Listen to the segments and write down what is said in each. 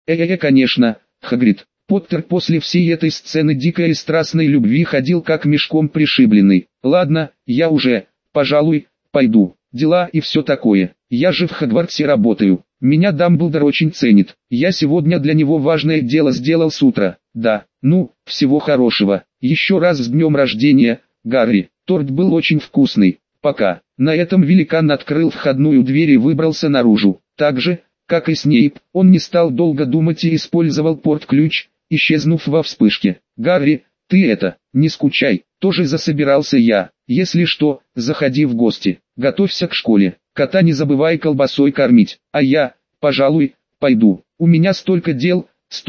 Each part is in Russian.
Конечно, Хагрид. Поттер после всей этой сцены дикой и страстной любви ходил как мешком пришибленный. Ладно, я уже, пожалуй, пойду. Дела и все такое. Я же в Хогвартсе работаю. Меня Дамблдор очень ценит. Я сегодня для него важное дело сделал с утра. Да, ну, всего хорошего. Еще раз с днем рождения, Гарри. Торт был очень вкусный. Пока. На этом великан открыл входную дверь и выбрался наружу. Так же, как и Снейп, он не стал долго думать и использовал порт-ключ, исчезнув во вспышке. «Гарри, ты это, не скучай, тоже засобирался я. Если что, заходи в гости, готовься к школе, кота не забывай колбасой кормить, а я, пожалуй, пойду. У меня столько дел,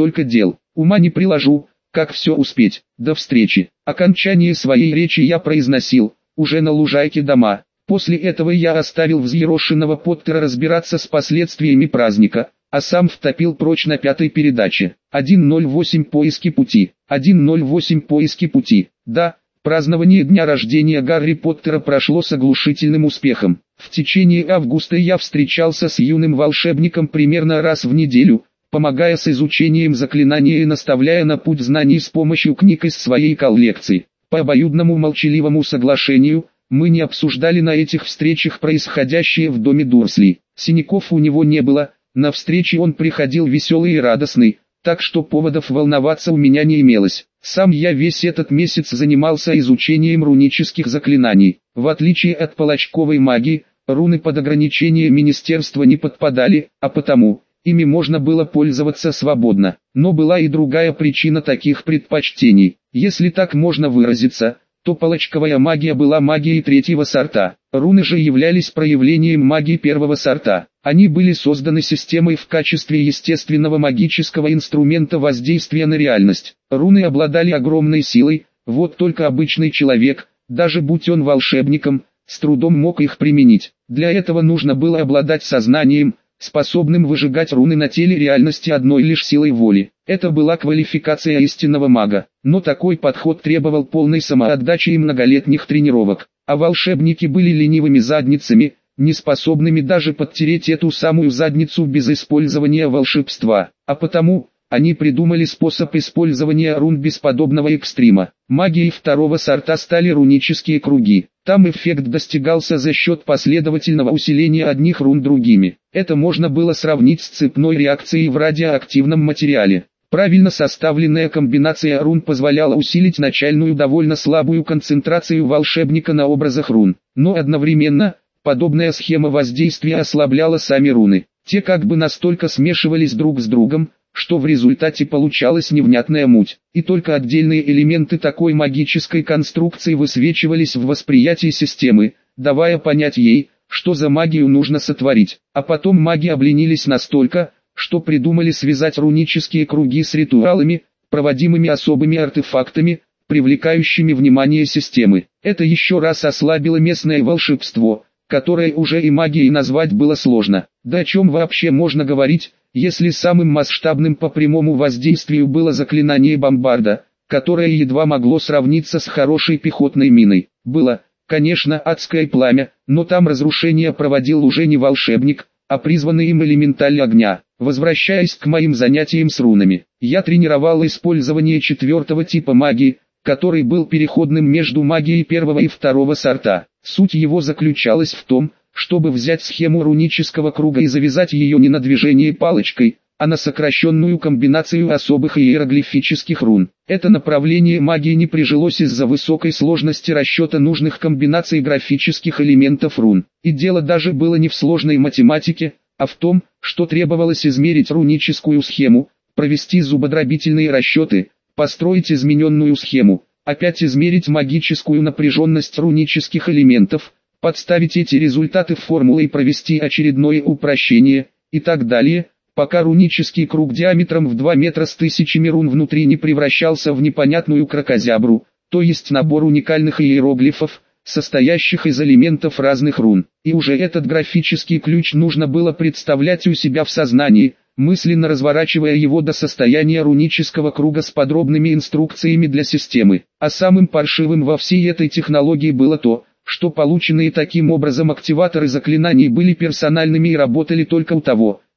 ума не приложу, как все успеть. До встречи». Окончание своей речи я произносил, уже на лужайке дома. После этого я оставил взъерошенного Поттера разбираться с последствиями праздника, а сам втопил прочь на 5-й передаче. 1:08 поиски пути. 1:08 поиски пути. Да, празднование дня рождения Гарри Поттера прошло с оглушительным успехом. В течение августа я встречался с юным волшебником примерно раз в неделю, помогая с изучением заклинания и наставляя на путь знаний с помощью книг из своей коллекции. По обоюдному молчаливому соглашению, мы не обсуждали на этих встречах происходящее в доме Дурсли. Синяков у него не было, на встречи он приходил веселый и радостный, так что поводов волноваться у меня не имелось. Сам я весь этот месяц занимался изучением рунических заклинаний. В отличие от палачковой магии, руны под ограничение министерства не подпадали, а потому, ими можно было пользоваться свободно. Но была и другая причина таких предпочтений. Если так можно выразиться, то палачковая магия была магией 3-го сорта. Руны же являлись проявлением магии 1-го сорта. Они были созданы системой в качестве естественного магического инструмента воздействия на реальность. Руны обладали огромной силой, вот только обычный человек, даже будь он волшебником, с трудом мог их применить. Для этого нужно было обладать сознанием, способным выжигать руны на теле реальности одной лишь силой воли. Это была квалификация истинного мага, но такой подход требовал полной самоотдачи и многолетних тренировок, а волшебники были ленивыми задницами, не способными даже подтереть эту самую задницу без использования волшебства, а потому, они придумали способ использования рун без подобного экстрима. Магией 2-го сорта стали рунические круги. Там эффект достигался за счет последовательного усиления одних рун другими. Это можно было сравнить с цепной реакцией в радиоактивном материале. Правильно составленная комбинация рун позволяла усилить начальную довольно слабую концентрацию волшебника на образах рун. Но одновременно, подобная схема воздействия ослабляла сами руны. Те как бы настолько смешивались друг с другом, что в результате получалась невнятная муть, и только отдельные элементы такой магической конструкции высвечивались в восприятии системы, давая понять ей, что за магию нужно сотворить. А потом маги обленились настолько, что придумали связать рунические круги с ритуалами, проводимыми особыми артефактами, привлекающими внимание системы. Это еще раз ослабило местное волшебство, которое уже и магией назвать было сложно. Да о чем вообще можно говорить, если самым масштабным по прямому воздействию было заклинание бомбарда, которое едва могло сравниться с хорошей пехотной миной. Было, конечно, адское пламя, но там разрушение проводил уже не волшебник, а призванный им элементаль огня. Возвращаясь к моим занятиям с рунами, я тренировал использование 4-го типа магии, который был переходным между магией 1-го и 2-го сорта. Суть его заключалась в том, чтобы взять схему рунического круга и завязать ее не на движение палочкой, а на сокращенную комбинацию особых иероглифических рун. Это направление магии не прижилось из-за высокой сложности расчета нужных комбинаций графических элементов рун. И дело даже было не в сложной математике, а в том, что требовалось измерить руническую схему, провести зубодробительные расчеты, построить измененную схему, опять измерить магическую напряженность рунических элементов, подставить эти результаты в формулы и провести очередное упрощение, и так далее, пока рунический круг диаметром в 2 метра с тысячами рун внутри не превращался в непонятную кракозябру, то есть набор уникальных иероглифов, состоящих из элементов разных рун. И уже этот графический ключ нужно было представлять у себя в сознании, мысленно разворачивая его до состояния рунического круга с подробными инструкциями для системы. А самым паршивым во всей этой технологии было то, что полученные таким образом активаторы заклинаний были персональными и работали только у того,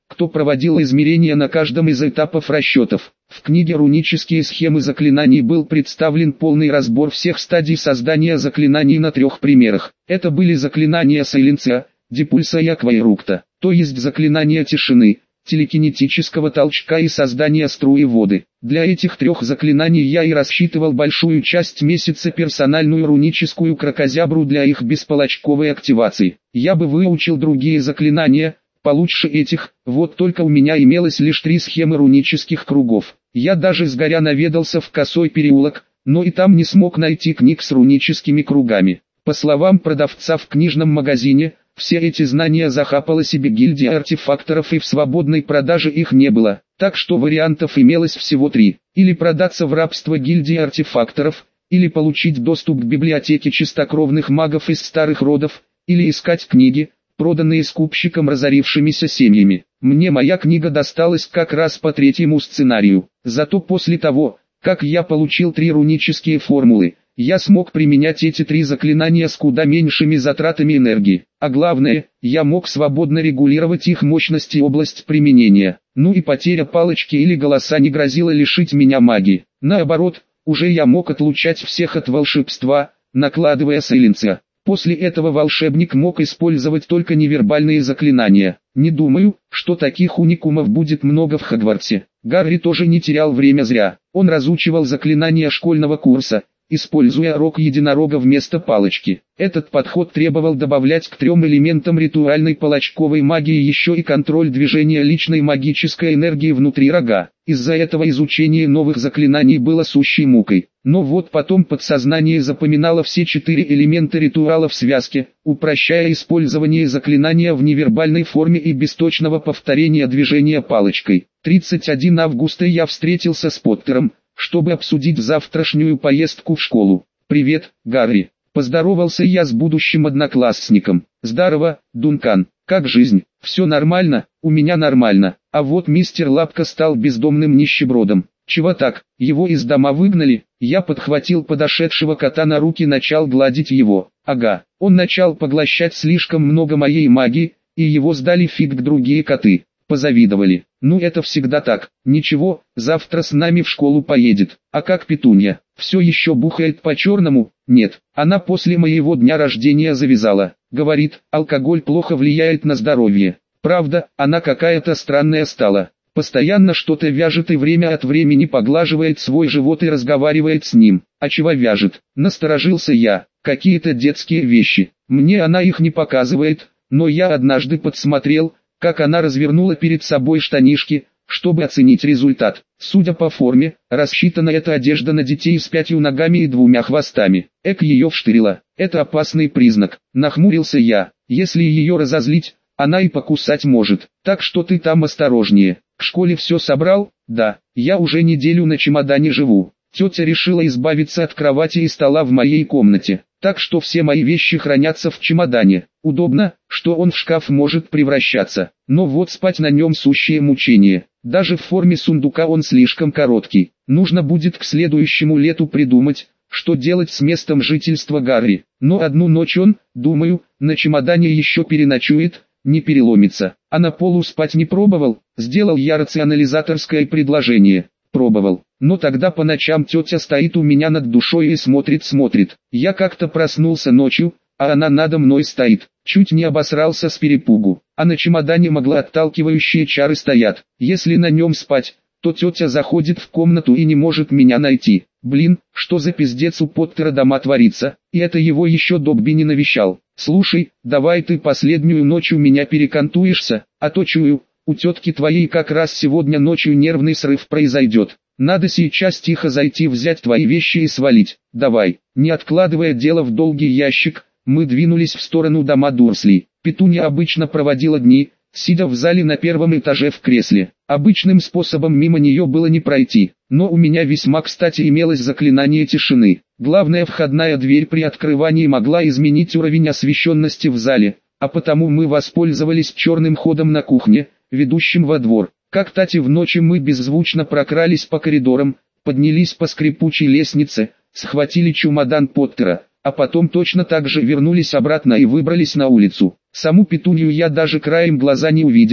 кто проводил измерения на каждом из этапов расчетов. В книге «Рунические схемы заклинаний» был представлен полный разбор всех стадий создания заклинаний на 3 примерах. Это были заклинания Сайленция, Депульса и Аквайрукта, то есть заклинания тишины, телекинетического толчка и создания струи воды. Для этих 3 заклинаний я и рассчитывал большую часть месяца персональную руническую кракозябру для их бесполочковой активации. Я бы выучил другие заклинания получше этих, вот только у меня имелось лишь 3 схемы рунических кругов. Я даже сгоря наведался в Косой переулок, но и там не смог найти книг с руническими кругами. По словам продавца в книжном магазине, все эти знания захапала себе гильдия артефакторов и в свободной продаже их не было, так что вариантов имелось всего 3. Или продаться в рабство гильдии артефакторов, или получить доступ к библиотеке чистокровных магов из старых родов, или искать книги, проданные скупщикам разорившимися семьями. Мне моя книга досталась как раз по 3-му сценарию. Зато после того, как я получил 3 рунические формулы, я смог применять эти 3 заклинания с куда меньшими затратами энергии. А главное, я мог свободно регулировать их мощность и область применения. Ну и потеря палочки или голоса не грозила лишить меня магии. Наоборот, уже я мог отлучать всех от волшебства, накладывая сайленция. После этого волшебник мог использовать только невербальные заклинания. Не думаю, что таких уникумов будет много в Хогвартсе. Гарри тоже не терял время зря. Он разучивал заклинания школьного курса, используя рог единорога вместо палочки. Этот подход требовал добавлять к 3 элементам ритуальной палочковой магии еще и контроль движения личной магической энергии внутри рога. Из-за этого изучение новых заклинаний было сущей мукой. Но вот потом подсознание запоминало все 4 элемента ритуала в связке, упрощая использование заклинания в невербальной форме и без точного повторения движения палочкой. 31 августа я встретился с Поттером, чтобы обсудить завтрашнюю поездку в школу. «Привет, Гарри», — поздоровался я с будущим одноклассником. «Здорово, Дункан, как жизнь?» «Все нормально, у меня нормально, а вот мистер Лапка стал бездомным нищебродом». «Чего так, его из дома выгнали?» Я подхватил подошедшего кота на руки и начал гладить его. «Ага, он начал поглощать слишком много моей магии, и его сдали фиг другие коты». Позавидовали. Ну это всегда так. Ничего, завтра с нами в школу поедет. А как Петунья? Все еще бухает по-черному? Нет, она после моего дня рождения завязала. Говорит, алкоголь плохо влияет на здоровье. Правда, она какая-то странная стала. Постоянно что-то вяжет и время от времени поглаживает свой живот и разговаривает с ним. А чего вяжет? Насторожился я. Какие-то детские вещи. Мне она их не показывает, но я однажды подсмотрел, как она развернула перед собой штанишки, чтобы оценить результат. Судя по форме, рассчитана эта одежда на детей с 5 ногами и 2 хвостами. Эк ее вштырила. Это опасный признак. Нахмурился я. Если ее разозлить, она и покусать может. Так что ты там осторожнее. К школе все собрал? Да. Я уже неделю на чемодане живу. Тетя решила избавиться от кровати и стола в моей комнате. Так что все мои вещи хранятся в чемодане. Удобно, что он в шкаф может превращаться. Но вот спать на нем сущее мучение. Даже в форме сундука он слишком короткий. Нужно будет к следующему лету придумать, что делать с местом жительства Гарри. Но одну ночь он, думаю, на чемодане еще переночует, не переломится. А на полу спать не пробовал? Сделал я рационализаторское предложение. Пробовал. Но тогда по ночам тетя стоит у меня над душой и смотрит. Я как-то проснулся ночью, а она надо мной стоит. Чуть не обосрался с перепугу. А на чемодане отталкивающие чары стоят. Если на нем спать, то тетя заходит в комнату и не может меня найти. Блин, что за пиздец у Поттера дома творится, и это его еще Добби не навещал. Слушай, давай ты последнюю ночь у меня перекантуешься, а то чую, у тетки твоей как раз сегодня ночью нервный срыв произойдет. Надо сейчас тихо зайти, взять твои вещи и свалить. Давай. Не откладывая дело в долгий ящик, мы двинулись в сторону дома Дурслей. Петунья обычно проводила дни, сидя в зале на 1-м этаже в кресле. Обычным способом мимо нее было не пройти, но у меня весьма кстати имелось заклинание тишины. Главная входная дверь при открывании могла изменить уровень освещенности в зале, а потому мы воспользовались черным ходом на кухне, ведущим во двор. Как тати в ночи мы беззвучно прокрались по коридорам, поднялись по скрипучей лестнице, схватили чемодан Поттера, а потом точно так же вернулись обратно и выбрались на улицу. Саму Петунью я даже краем глаза не увидел,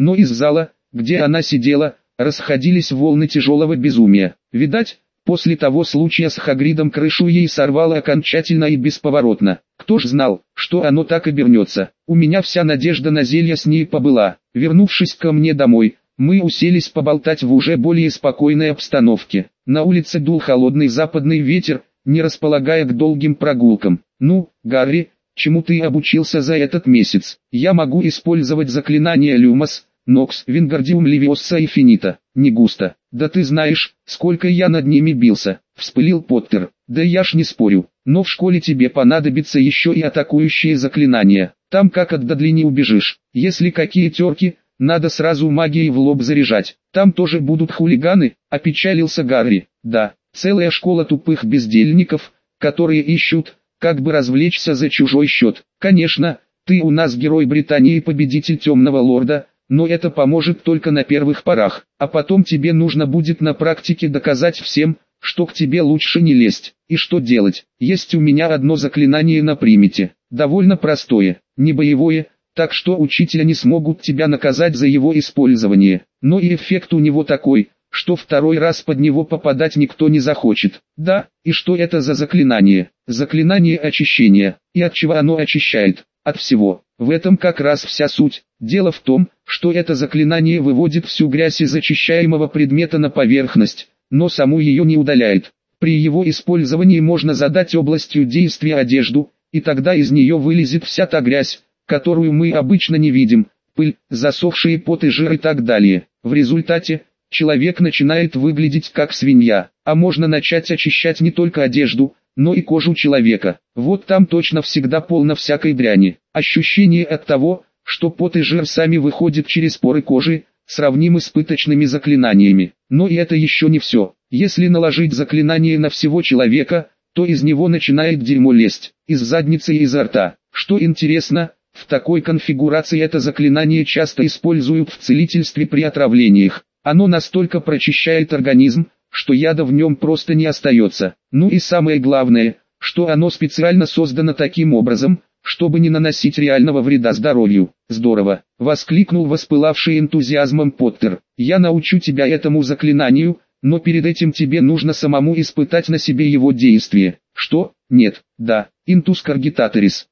но из зала, где она сидела, расходились волны тяжелого безумия. Видать, после того случая с Хагридом крышу ей сорвало окончательно и бесповоротно. Кто ж знал, что оно так обернется. У меня вся надежда на зелье с ней побыла. Вернувшись ко мне домой, мы уселись поболтать в уже более спокойной обстановке. На улице дул холодный западный ветер, не располагая к долгим прогулкам. «Ну, Гарри, чему ты обучился за этот месяц? Я могу использовать заклинания Люмос, Нокс, Вингардиум Левиоса и Финита. Не густо. Да ты знаешь, сколько я над ними бился», — вспылил Поттер. «Да я ж не спорю, но в школе тебе понадобится еще и атакующие заклинания. Там как от Дадли не убежишь. Если какие терки, надо сразу магией в лоб заряжать. Там тоже будут хулиганы», — опечалился Гарри. «Да, целая школа тупых бездельников, которые ищут, как бы развлечься за чужой счет. Конечно, ты у нас герой Британии и победитель Темного Лорда, но это поможет только на первых порах, а потом тебе нужно будет на практике доказать всем, что к тебе лучше не лезть. И что делать? Есть у меня одно заклинание на примете, довольно простое, не боевое, так что учителя не смогут тебя наказать за его использование, но и эффект у него такой, что второй раз под него попадать никто не захочет. Да, и что это за заклинание? Заклинание очищения. И от чего оно очищает? От всего. В этом как раз вся суть. Дело в том, что это заклинание выводит всю грязь из очищаемого предмета на поверхность, но саму ее не удаляет. При его использовании можно задать областью действия одежду, и тогда из нее вылезет вся та грязь, которую мы обычно не видим, пыль, засохшие пот и жир и так далее. В результате, человек начинает выглядеть как свинья, а можно начать очищать не только одежду, но и кожу человека. Вот там точно всегда полно всякой дряни. Ощущение от того, что пот и жир сами выходят через поры кожи, сравнимы с пыточными заклинаниями. Но и это еще не все. Если наложить заклинание на всего человека, то из него начинает дерьмо лезть, из задницы и изо рта. Что интересно, в такой конфигурации это заклинание часто используют в целительстве при отравлениях. Оно настолько прочищает организм, что яда в нем просто не остается. Ну и самое главное, что оно специально создано таким образом, чтобы не наносить реального вреда здоровью. «Здорово!» — воскликнул воспылавший энтузиазмом Поттер. «Я научу тебя этому заклинанию, но перед этим тебе нужно самому испытать на себе его действие». «Что? Нет, да, интус каргитаторис.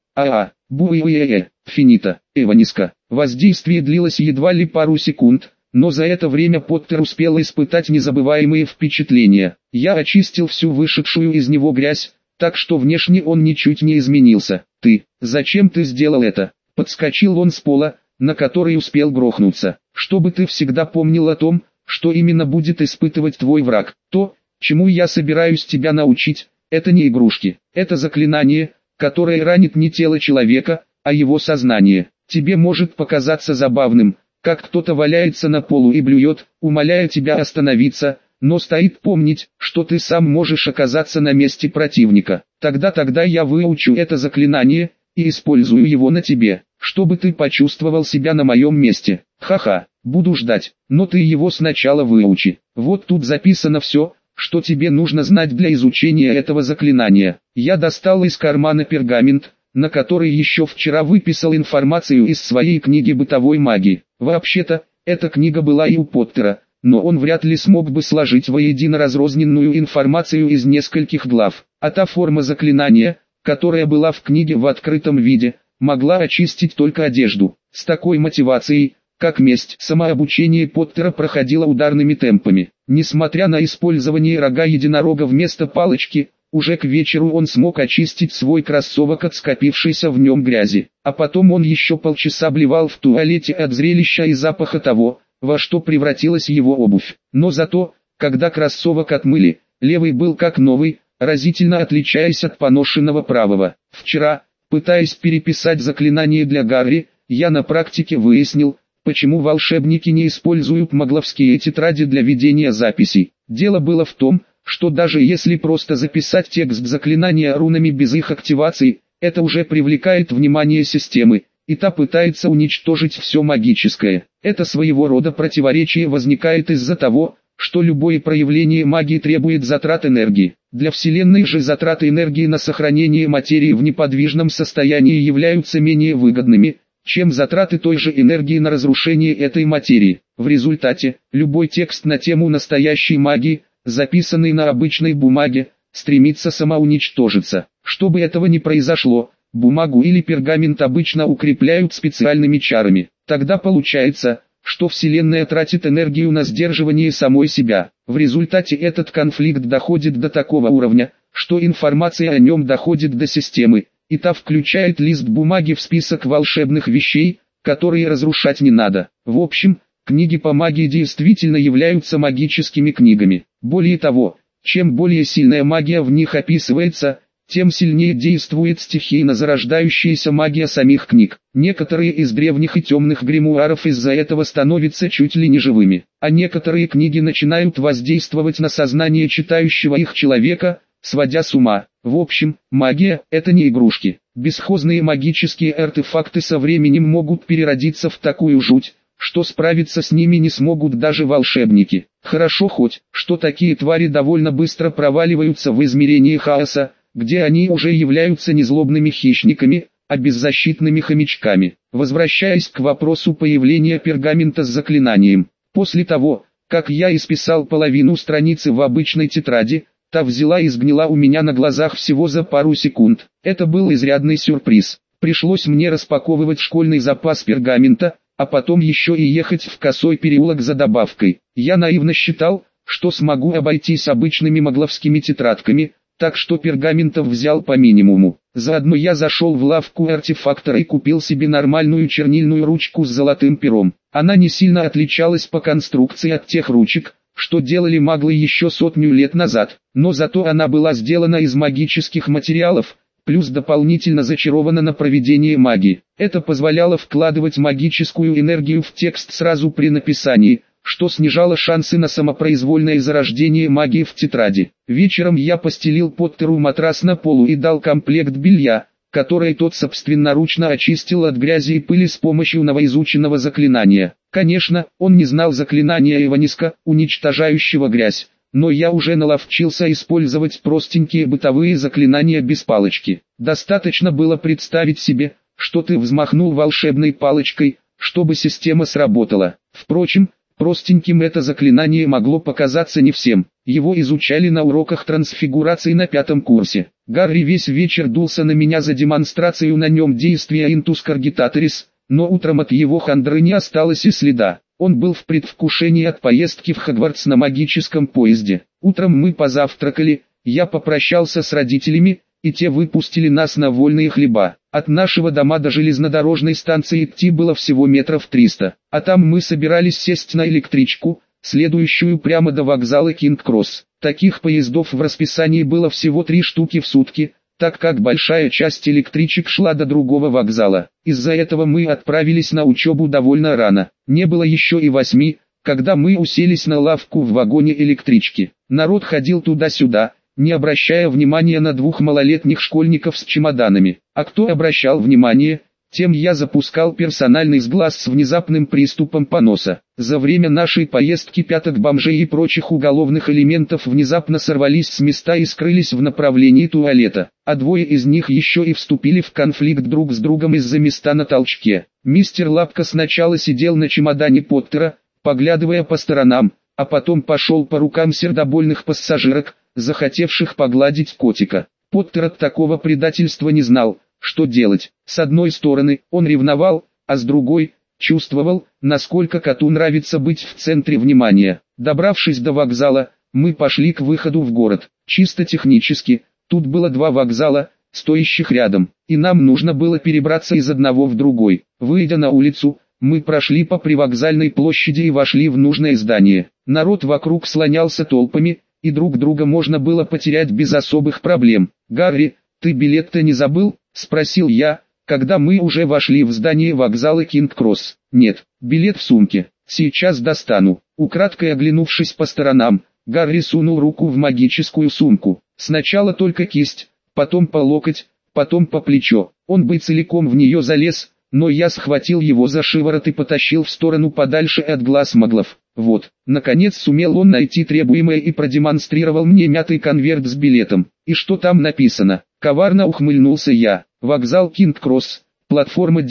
Финита, Эваниска». Воздействие длилось едва ли пару секунд, но за это время Поттер успел испытать незабываемые впечатления. «Я очистил всю вышедшую из него грязь, так что внешне он ничуть не изменился. Зачем ты сделал это?» Подскочил он с пола, на который успел грохнуться. «Чтобы ты всегда помнил о том, что именно будет испытывать твой враг. То, чему я собираюсь тебя научить, это не игрушки, это заклинание, которое ранит не тело человека, а его сознание. Тебе может показаться забавным, как кто-то валяется на полу и блюет, умоляя тебя остановиться, но стоит помнить, что ты сам можешь оказаться на месте противника. Тогда я выучу это заклинание, и использую его на тебе, чтобы ты почувствовал себя на моем месте. Ха-ха, буду ждать, но ты его сначала выучи. Вот тут записано все, что тебе нужно знать для изучения этого заклинания». Я достал из кармана пергамент, на который еще вчера выписал информацию из своей книги бытовой магии. Вообще-то, эта книга была и у Поттера, но он вряд ли смог бы сложить воедино разрозненную информацию из нескольких глав. А та форма заклинания, которая была в книге в открытом виде, могла очистить только одежду. С такой мотивацией, как месть, самообучение Поттера проходило ударными темпами. Несмотря на использование рога единорога вместо палочки, уже к вечеру он смог очистить свой кроссовок от скопившейся в нем грязи. А потом он еще полчаса блевал в туалете от зрелища и запаха того, во что превратилась его обувь. Но зато, когда кроссовок отмыли, левый был как новый, разительно отличаясь от поношенного правого. Вчера, пытаясь переписать заклинание для Гарри, я на практике выяснил, почему волшебники не используют магловские тетради для ведения записей. Дело было в том, что даже если просто записать текст заклинания рунами без их активации, это уже привлекает внимание системы, и та пытается уничтожить все магическое. Это своего рода противоречие возникает из-за того, что любое проявление магии требует затрат энергии. Для Вселенной же затраты энергии на сохранение материи в неподвижном состоянии являются менее выгодными, чем затраты той же энергии на разрушение этой материи. В результате, любой текст на тему настоящей магии, записанный на обычной бумаге, стремится самоуничтожиться. Чтобы этого не произошло, бумагу или пергамент обычно укрепляют специальными чарами. Тогда получается, что Вселенная тратит энергию на сдерживание самой себя. В результате этот конфликт доходит до такого уровня, что информация о нем доходит до системы, и та включает лист бумаги в список волшебных вещей, которые разрушать не надо. В общем, книги по магии действительно являются магическими книгами. Более того, чем более сильная магия в них описывается, тем сильнее действует стихийно зарождающаяся магия самих книг. Некоторые из древних и темных гримуаров из-за этого становятся чуть ли не живыми, а некоторые книги начинают воздействовать на сознание читающего их человека, сводя с ума. В общем, магия – это не игрушки. Бесхозные магические артефакты со временем могут переродиться в такую жуть, что справиться с ними не смогут даже волшебники. Хорошо хоть, что такие твари довольно быстро проваливаются в измерение хаоса, где они уже являются не злобными хищниками, а беззащитными хомячками. Возвращаясь к вопросу появления пергамента с заклинанием. После того, как я исписал половину страницы в обычной тетради, та взяла и сгнила у меня на глазах всего за пару секунд. Это был изрядный сюрприз. Пришлось мне распаковывать школьный запас пергамента, а потом еще и ехать в Косой переулок за добавкой. Я наивно считал, что смогу обойтись обычными магловскими тетрадками, так что пергаментов взял по минимуму. Заодно я зашел в лавку артефактора и купил себе нормальную чернильную ручку с золотым пером. Она не сильно отличалась по конструкции от тех ручек, что делали маглы еще 100 лет назад, но зато она была сделана из магических материалов, плюс дополнительно зачарована на проведение магии. Это позволяло вкладывать магическую энергию в текст сразу при написании, что снижало шансы на самопроизвольное зарождение магии в тетради. Вечером я постелил Поттеру матрас на полу и дал комплект белья, который тот собственноручно очистил от грязи и пыли с помощью новоизученного заклинания. Конечно, он не знал заклинания Иваниска, уничтожающего грязь, но я уже наловчился использовать простенькие бытовые заклинания без палочки. Достаточно было представить себе, что ты взмахнул волшебной палочкой, чтобы система сработала. Впрочем, простеньким это заклинание могло показаться не всем. Его изучали на уроках трансфигурации на 5 курсе. Гарри весь вечер дулся на меня за демонстрацию на нем действия Интус Каргитаторис, но утром от его хандры не осталось и следа. Он был в предвкушении от поездки в Хогвартс на магическом поезде. Утром мы позавтракали, я попрощался с родителями, и те выпустили нас на вольные хлеба. От нашего дома до железнодорожной станции идти было всего метров 300, а там мы собирались сесть на электричку, следующую прямо до вокзала Кинг-Кросс. Таких поездов в расписании было всего 3 штуки в сутки, так как большая часть электричек шла до другого вокзала. Из-за этого мы отправились на учебу довольно рано. Не было еще и 8, когда мы уселись на лавку в вагоне электрички. Народ ходил туда-сюда, не обращая внимания на 2 малолетних школьников с чемоданами. А кто обращал внимание, тем я запускал персональный сглаз с внезапным приступом поноса. За время нашей поездки пяток бомжей и прочих уголовных элементов внезапно сорвались с места и скрылись в направлении туалета, а 2 из них еще и вступили в конфликт друг с другом из-за места на толчке. Мистер Лапка сначала сидел на чемодане Поттера, поглядывая по сторонам, а потом пошел по рукам сердобольных пассажирок, захотевших погладить котика. Поттер от такого предательства не знал, что делать. С одной стороны, он ревновал, а с другой, чувствовал, насколько коту нравится быть в центре внимания. Добравшись до вокзала, мы пошли к выходу в город. Чисто технически, тут было 2 вокзала, стоящих рядом, и нам нужно было перебраться из одного в другой. Выйдя на улицу, мы прошли по привокзальной площади и вошли в нужное здание. Народ вокруг слонялся толпами, и друг друга можно было потерять без особых проблем. «Гарри, ты билет-то не забыл?» — спросил я, когда мы уже вошли в здание вокзала Кинг-Кросс. «Нет, билет в сумке, сейчас достану». Украдкой оглянувшись по сторонам, Гарри сунул руку в магическую сумку. Сначала только кисть, потом по локоть, потом по плечо. Он бы целиком в нее залез, но я схватил его за шиворот и потащил в сторону подальше от глаз маглов. Вот, наконец сумел он найти требуемое и продемонстрировал мне мятый конверт с билетом. «И что там написано?» — коварно ухмыльнулся я. «Вокзал Кинг-Кросс, Платформа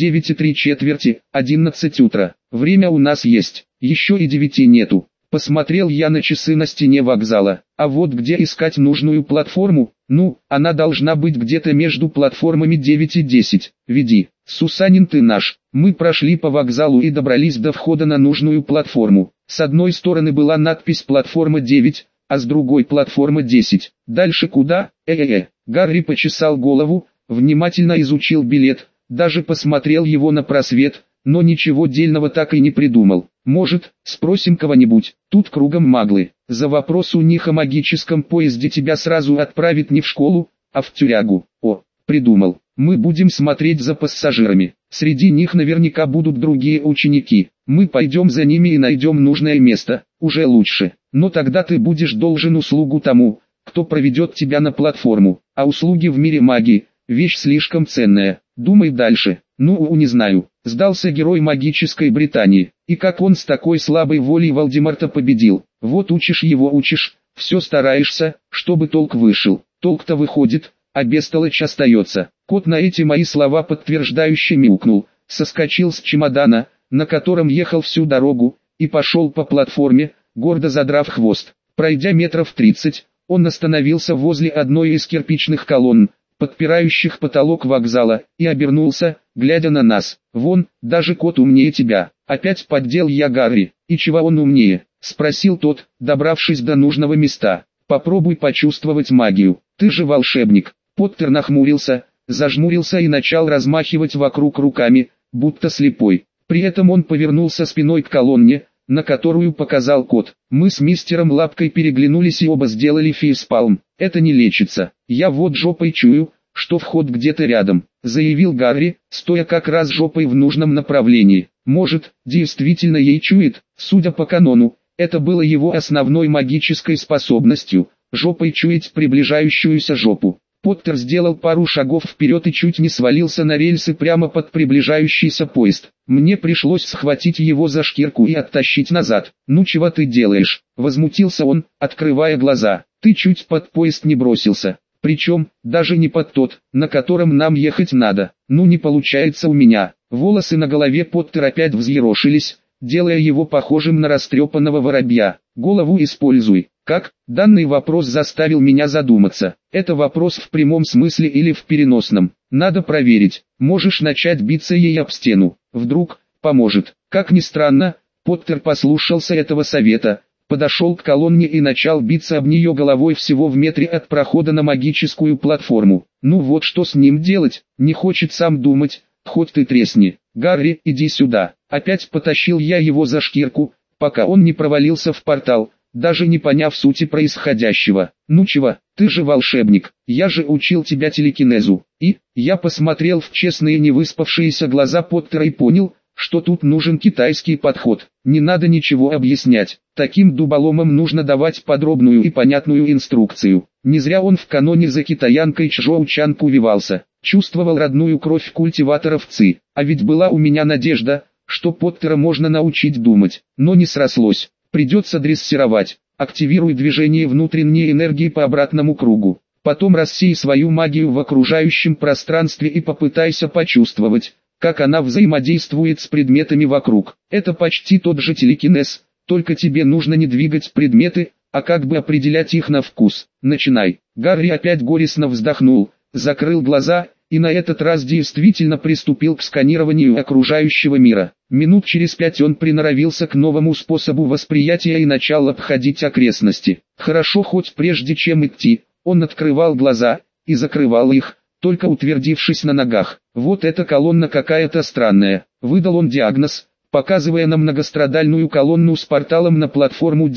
9,3, 11 утра. Время у нас есть, еще и 9 нету. Посмотрел я на часы на стене вокзала. А вот где искать нужную платформу? Ну, она должна быть где-то между платформами 9 и 10. Веди, Сусанин ты наш. Мы прошли по вокзалу и добрались до входа на нужную платформу. С одной стороны была надпись «Платформа 9», а с другой «Платформа 10». Дальше куда? Гарри почесал голову, внимательно изучил билет, даже посмотрел его на просвет, но ничего дельного так и не придумал. Может, спросим кого-нибудь, тут кругом маглы. За вопрос у них о магическом поезде тебя сразу отправят не в школу, а в тюрягу. О, придумал. Мы будем смотреть за пассажирами. Среди них наверняка будут другие ученики. Мы пойдем за ними и найдем нужное место. Уже лучше. Но тогда ты будешь должен услугу тому, кто проведет тебя на платформу. А услуги в мире магии – вещь слишком ценная. Думай дальше. Ну, не знаю. Сдался герой магической Британии. И как он с такой слабой волей Волдемарта победил. Вот учишь его учишь, все стараешься, чтобы толк вышел. Толк-то выходит, а бестолочь остается. Кот на эти мои слова подтверждающе мяукнул, соскочил с чемодана, на котором ехал всю дорогу, и пошел по платформе, гордо задрав хвост. Пройдя метров 30, он остановился возле одной из кирпичных колонн, подпирающих потолок вокзала, и обернулся, глядя на нас. «Вон, даже кот умнее тебя». Опять поддел я Гарри. «И чего он умнее?» — спросил тот, добравшись до нужного места. «Попробуй почувствовать магию. Ты же волшебник». Поттер нахмурился, зажмурился и начал размахивать вокруг руками, будто слепой. При этом он повернулся спиной к колонне, на которую показал кот. Мы с мистером Лапкой переглянулись и оба сделали фейспалм. «Это не лечится. Я вот жопой чую, что вход где-то рядом», — заявил Гарри, стоя как раз жопой в нужном направлении. Может, действительно ей чует, судя по канону, это было его основной магической способностью, жопой чуять приближающуюся жопу. Поттер сделал пару шагов вперед и чуть не свалился на рельсы прямо под приближающийся поезд. Мне пришлось схватить его за шкирку и оттащить назад. «Ну чего ты делаешь?» — возмутился он, открывая глаза. «Ты чуть под поезд не бросился. Причем, даже не под тот, на котором нам ехать надо. Ну не получается у меня». Волосы на голове Поттера опять взъерошились, делая его похожим на растрепанного воробья. «Голову используй». Как? Данный вопрос заставил меня задуматься. Это вопрос в прямом смысле или в переносном? Надо проверить. Можешь начать биться ей об стену. Вдруг поможет. Как ни странно, Поттер послушался этого совета, подошел к колонне и начал биться об нее головой всего в метре от прохода на магическую платформу. Ну вот что с ним делать, не хочет сам думать, хоть ты тресни. «Гарри, иди сюда». Опять потащил я его за шкирку, пока он не провалился в портал, даже не поняв сути происходящего. «Ну чего, ты же волшебник, я же учил тебя телекинезу». И я посмотрел в честные невыспавшиеся глаза Поттера и понял, что тут нужен китайский подход. Не надо ничего объяснять, таким дуболомам нужно давать подробную и понятную инструкцию. Не зря он в каноне за китаянкой Чжоу-чан увивался, чувствовал родную кровь культиваторов Ци. А ведь была у меня надежда, что Поттера можно научить думать, но не срослось. Придется дрессировать. Активируй движение внутренней энергии по обратному кругу. Потом рассей свою магию в окружающем пространстве и попытайся почувствовать, как она взаимодействует с предметами вокруг. Это почти тот же телекинез, только тебе нужно не двигать предметы, а как бы определять их на вкус. Начинай. Гарри опять горестно вздохнул, закрыл глаза и на этот раз действительно приступил к сканированию окружающего мира. Минут через 5 он приноровился к новому способу восприятия и начал обходить окрестности. Хорошо, хоть прежде чем идти, он открывал глаза и закрывал их, только утвердившись на ногах. «Вот эта колонна какая-то странная», — выдал он диагноз, показывая на многострадальную колонну с порталом на платформу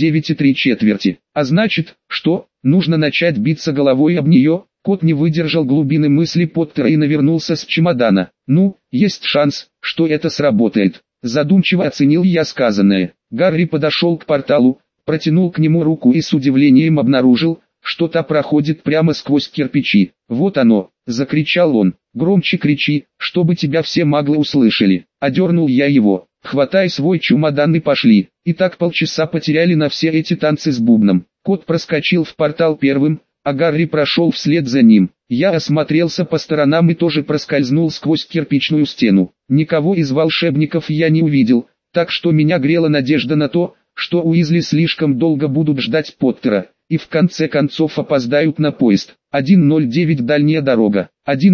9,3. «А значит, что, нужно начать биться головой об нее?» Кот не выдержал глубины мысли Поттера и навернулся с чемодана. «Ну, есть шанс, что это сработает». Задумчиво оценил я сказанное. Гарри подошел к порталу, протянул к нему руку и с удивлением обнаружил, что та проходит прямо сквозь кирпичи. «Вот оно!» — закричал он. «Громче кричи, чтобы тебя все маглы услышали». Одернул я его. «Хватай свой чемодан и пошли». И так полчаса потеряли на все эти танцы с бубном. Кот проскочил в портал первым, а Гарри прошел вслед за ним. Я осмотрелся по сторонам и тоже проскользнул сквозь кирпичную стену. Никого из волшебников я не увидел, так что меня грела надежда на то, что Уизли слишком долго будут ждать Поттера, и в конце концов опоздают на поезд. 109 дальняя дорога,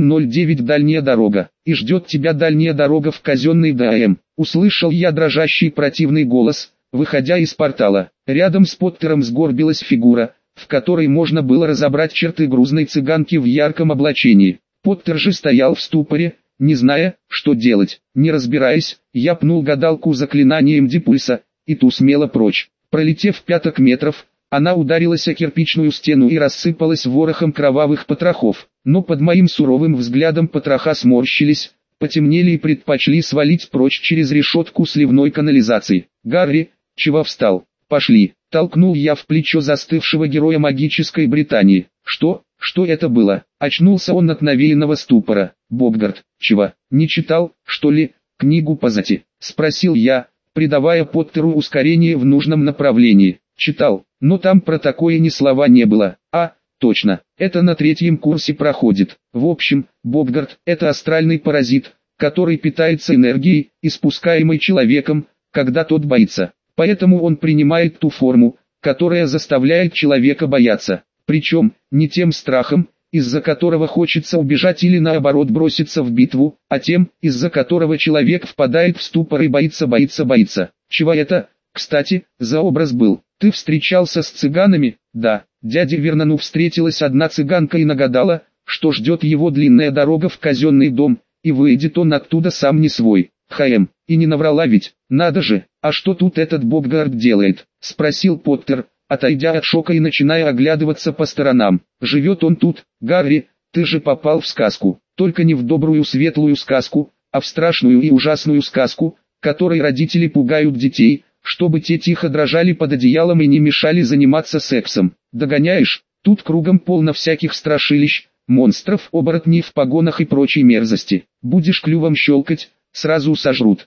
109 дальняя дорога, и ждет тебя дальняя дорога в казенный ДАМ. Услышал я дрожащий противный голос, выходя из портала. Рядом с Поттером сгорбилась фигура, в которой можно было разобрать черты грузной цыганки в ярком облачении. Поттер же стоял в ступоре, не зная, что делать. Не разбираясь, я пнул гадалку заклинанием Дипульса, и ту смело прочь. Пролетев 5 метров, она ударилась о кирпичную стену и рассыпалась ворохом кровавых потрохов. Но под моим суровым взглядом потроха сморщились, потемнели и предпочли свалить прочь через решетку сливной канализации. «Гарри, чего встал? Пошли!» — толкнул я в плечо застывшего героя магической Британии. «Что? Что это было?» — очнулся он от навеянного ступора. «Боггарт, чего? Не читал, что ли, книгу по Зати?» — спросил я, придавая Поттеру ускорение в нужном направлении. «Читал, но там про такое ни слова не было». «А, точно, это на 3-м курсе проходит. В общем, Боггарт — это астральный паразит, который питается энергией, испускаемой человеком, когда тот боится. Поэтому он принимает ту форму, которая заставляет человека бояться. Причем, не тем страхом, из-за которого хочется убежать или наоборот броситься в битву, а тем, из-за которого человек впадает в ступор и боится. Чего это, кстати, за образ был? Ты встречался с цыганами? Да, дяде Вернону встретилась одна цыганка и нагадала, что ждет его длинная дорога в казенный дом, и выйдет он оттуда сам не свой. И не наврала ведь, надо же, а что тут этот Боггарт делает? Спросил Поттер, отойдя от шока и начиная оглядываться по сторонам. Живет он тут, Гарри, ты же попал в сказку, только не в добрую светлую сказку, а в страшную и ужасную сказку, которой родители пугают детей, чтобы те тихо дрожали под одеялом и не мешали заниматься сексом. Догоняешь? Тут кругом полно всяких страшилищ, монстров, оборотней в погонах и прочей мерзости. Будешь клювом щелкать, сразу сожрут.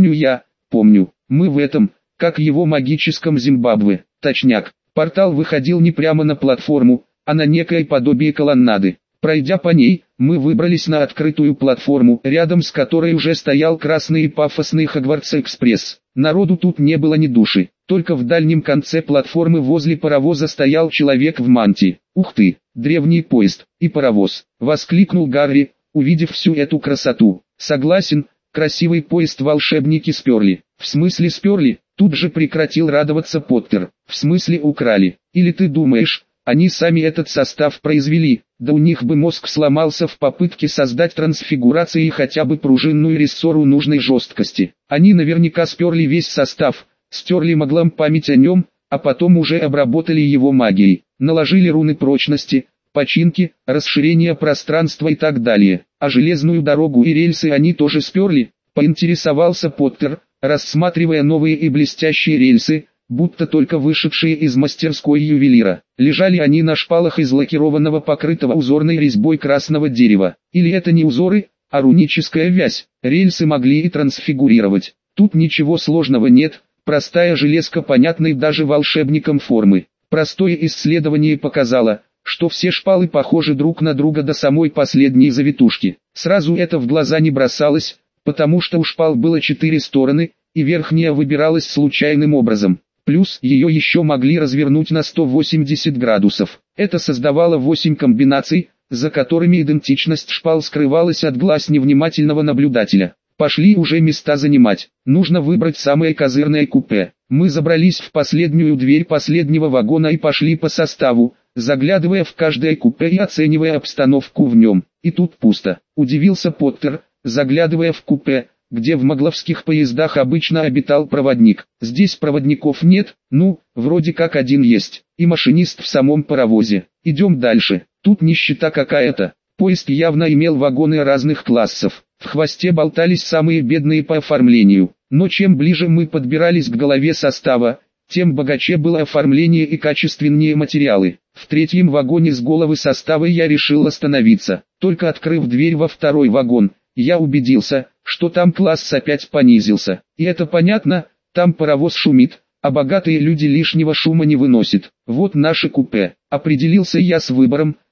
Помню, мы в этом, как его магическом Зимбабве, точняк. Портал выходил не прямо на платформу, а на некое подобие колоннады. Пройдя по ней, мы выбрались на открытую платформу, рядом с которой уже стоял красный и пафосный Хогвартс-экспресс. Народу тут не было ни души, только в дальнем конце платформы возле паровоза стоял человек в мантии. «Ух ты, древний поезд и паровоз!» — воскликнул Гарри, увидев всю эту красоту. «Согласен, красивый поезд волшебники сперли». «В смысле сперли?» — тут же прекратил радоваться Поттер. «В смысле украли? Или ты думаешь, они сами этот состав произвели? Да у них бы мозг сломался в попытке создать трансфигурации и хотя бы пружинную рессору нужной жесткости. Они наверняка сперли весь состав, стерли маглом память о нем, а потом уже обработали его магией, наложили руны прочности, починки, расширение пространства и так далее. А железную дорогу и рельсы они тоже сперли?» — поинтересовался Поттер, рассматривая новые и блестящие рельсы, будто только вышедшие из мастерской ювелира. Лежали они на шпалах из лакированного покрытого узорной резьбой красного дерева. Или это не узоры, а руническая вязь. Рельсы могли и трансфигурировать. Тут ничего сложного нет, простая железка понятной даже волшебникам формы. Простое исследование показало, что все шпалы похожи друг на друга до самой последней завитушки. Сразу это в глаза не бросалось, потому что у шпал было 4 стороны, и верхняя выбиралась случайным образом. Плюс ее еще могли развернуть на 180 градусов. Это создавало 8 комбинаций, за которыми идентичность шпал скрывалась от глаз невнимательного наблюдателя. Пошли уже места занимать. Нужно выбрать самое козырное купе. Мы забрались в последнюю дверь последнего вагона и пошли по составу, заглядывая в каждое купе и оценивая обстановку в нем. И тут пусто. Удивился Поттер, заглядывая в купе, где в магловских поездах обычно обитал проводник. Здесь проводников нет, вроде как один есть, и машинист в самом паровозе. Идем дальше, тут нищета какая-то. Поезд явно имел вагоны разных классов. В хвосте болтались самые бедные по оформлению. Но чем ближе мы подбирались к голове состава, тем богаче было оформление и качественнее материалы. В 3-м вагоне с головы состава я решил остановиться. Только открыв дверь во 2-й вагон, я убедился, что там класс опять понизился. И это понятно, там паровоз шумит, а богатые люди лишнего шума не выносят. Вот наше купе. Определился я с выбором,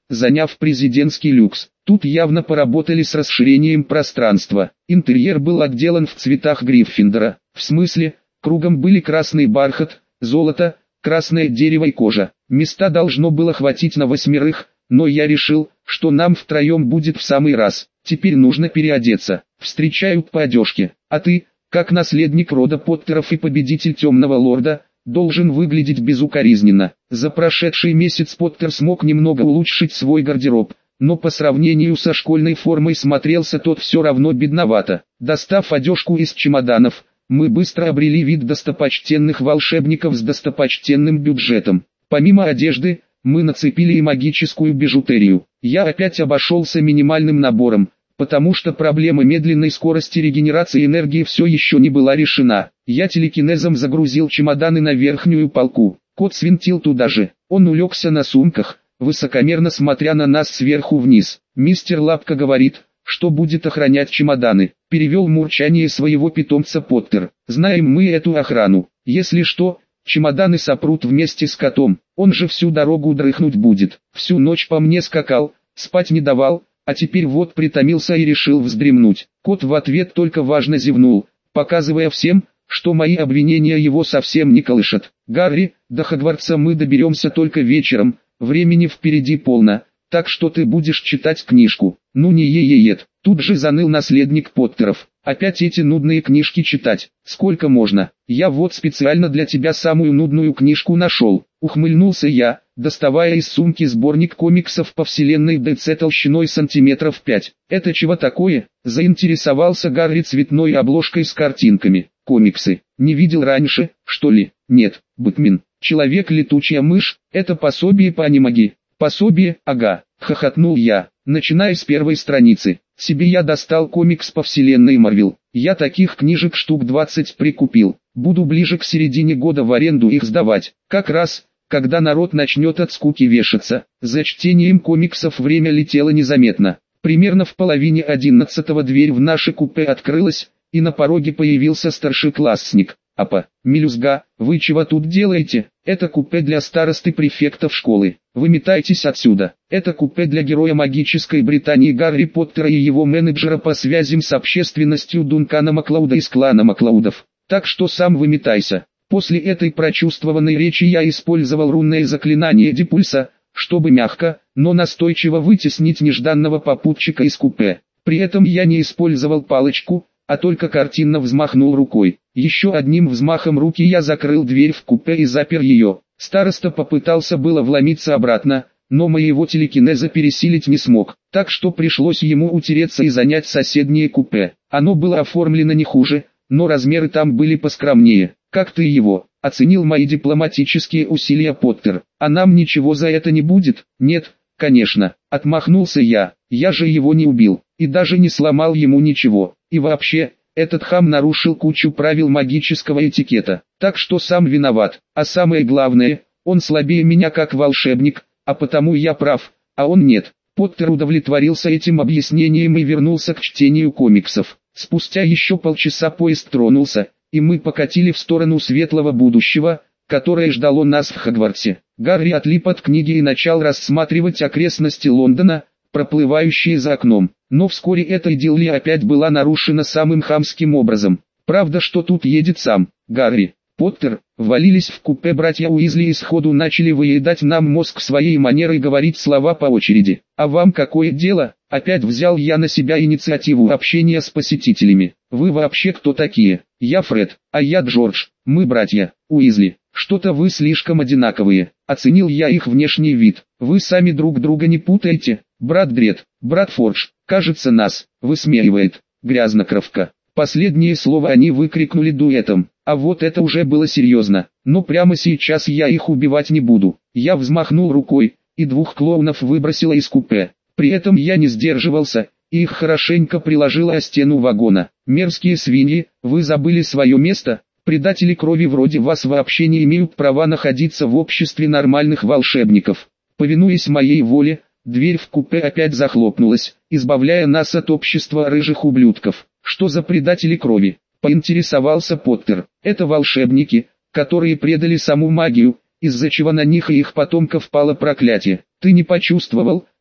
заняв президентский люкс. Тут явно поработали с расширением пространства. Интерьер был отделан в цветах Гриффиндора. В смысле, кругом были красный бархат, золото, красное дерево и кожа. Места должно было хватить на 8, но я решил, что нам втроем будет в самый раз. Теперь нужно переодеться. Встречают по одежке. А ты, как наследник рода Поттеров и победитель Темного Лорда, должен выглядеть безукоризненно. За прошедший месяц Поттер смог немного улучшить свой гардероб, но по сравнению со школьной формой смотрелся тот все равно бедновато. Достав одежку из чемоданов, мы быстро обрели вид достопочтенных волшебников с достопочтенным бюджетом. Помимо одежды, мы нацепили и магическую бижутерию. Я опять обошелся минимальным набором, потому что проблема медленной скорости регенерации энергии все еще не была решена. Я телекинезом загрузил чемоданы на верхнюю полку. Кот свинтил туда же. Он улегся на сумках, высокомерно смотря на нас сверху вниз. Мистер Лапка говорит, что будет охранять чемоданы. Перевел мурчание своего питомца Поттер. Знаем мы эту охрану. Если что, чемоданы сопрут вместе с котом. Он же всю дорогу дрыхнуть будет. Всю ночь по мне скакал, спать не давал, а теперь вот притомился и решил вздремнуть. Кот в ответ только важно зевнул, показывая всем, что мои обвинения его совсем не колышат. Гарри, до Хогвартса мы доберемся только вечером, времени впереди полно, так что ты будешь читать книжку. Ну не е-е-ет. Тут же заныл наследник Поттеров. Опять эти нудные книжки читать. Сколько можно? Я вот специально для тебя самую нудную книжку нашел. Ухмыльнулся я, доставая из сумки сборник комиксов по вселенной ДЦ толщиной сантиметров 5. Это чего такое? Заинтересовался Гарри цветной обложкой с картинками. Комиксы. Не видел раньше, что ли? Нет, Бэтмен. Человек-летучая мышь. Это пособие по анимаги. Пособие, ага. Хохотнул я. Начиная с первой страницы. Себе я достал комикс по вселенной Марвел. Я таких книжек штук 20 прикупил. Буду ближе к середине года в аренду их сдавать. Как раз, когда народ начнет от скуки вешаться. За чтением комиксов время летело незаметно. Примерно в половине 11-го дверь в наше купе открылась, и на пороге появился старшеклассник. Апа, мелюзга, вы чего тут делаете? Это купе для старосты префектов школы. Выметайтесь отсюда. Это купе для героя магической Британии Гарри Поттера и его менеджера по связям с общественностью Дункана Маклауда из клана Маклаудов. Так что сам выметайся. После этой прочувствованной речи я использовал рунное заклинание Дипульса, чтобы мягко, но настойчиво вытеснить нежданного попутчика из купе. При этом я не использовал палочку, а только картинно взмахнул рукой. Еще одним взмахом руки я закрыл дверь в купе и запер ее. Староста попытался было вломиться обратно, но моего телекинеза пересилить не смог, так что пришлось ему утереться и занять соседнее купе. Оно было оформлено не хуже, но размеры там были поскромнее. Как ты его? Оценил мои дипломатические усилия Поттер. А нам ничего за это не будет? Нет, конечно. Отмахнулся я же его не убил, и даже не сломал ему ничего. И вообще, этот хам нарушил кучу правил магического этикета, так что сам виноват. А самое главное, он слабее меня как волшебник, а потому я прав, а он нет. Поттер удовлетворился этим объяснением и вернулся к чтению комиксов. Спустя еще полчаса поезд тронулся, и мы покатили в сторону светлого будущего, которое ждало нас в Хогвартсе. Гарри отлип от книги и начал рассматривать окрестности Лондона, проплывающие за окном. Но вскоре эта идиллия опять была нарушена самым хамским образом. Правда, что тут едет сам Гарри Поттер? Ввалились в купе братья Уизли и сходу начали выедать нам мозг своей манерой говорить слова по очереди. А вам какое дело? Опять взял я на себя инициативу общения с посетителями. Вы вообще кто такие? Я Фред, а я Джордж. Мы братья Уизли. Что-то вы слишком одинаковые. Оценил я их внешний вид. Вы сами друг друга не путаете? Брат Дред, брат Фордж, кажется, нас высмеивает. Грязнокровка. Последнее слово они выкрикнули дуэтом. А вот это уже было серьезно. Но прямо сейчас я их убивать не буду. Я взмахнул рукой, и двух клоунов выбросило из купе. При этом я не сдерживался, и их хорошенько приложило о стену вагона. Мерзкие свиньи, вы забыли свое место? Предатели крови вроде вас вообще не имеют права находиться в обществе нормальных волшебников. Повинуясь моей воле, дверь в купе опять захлопнулась, избавляя нас от общества рыжих ублюдков. Что за предатели крови? Поинтересовался Поттер. Это волшебники, которые предали саму магию, из-за чего на них и их потомков пало проклятие. Ты не почувствовал,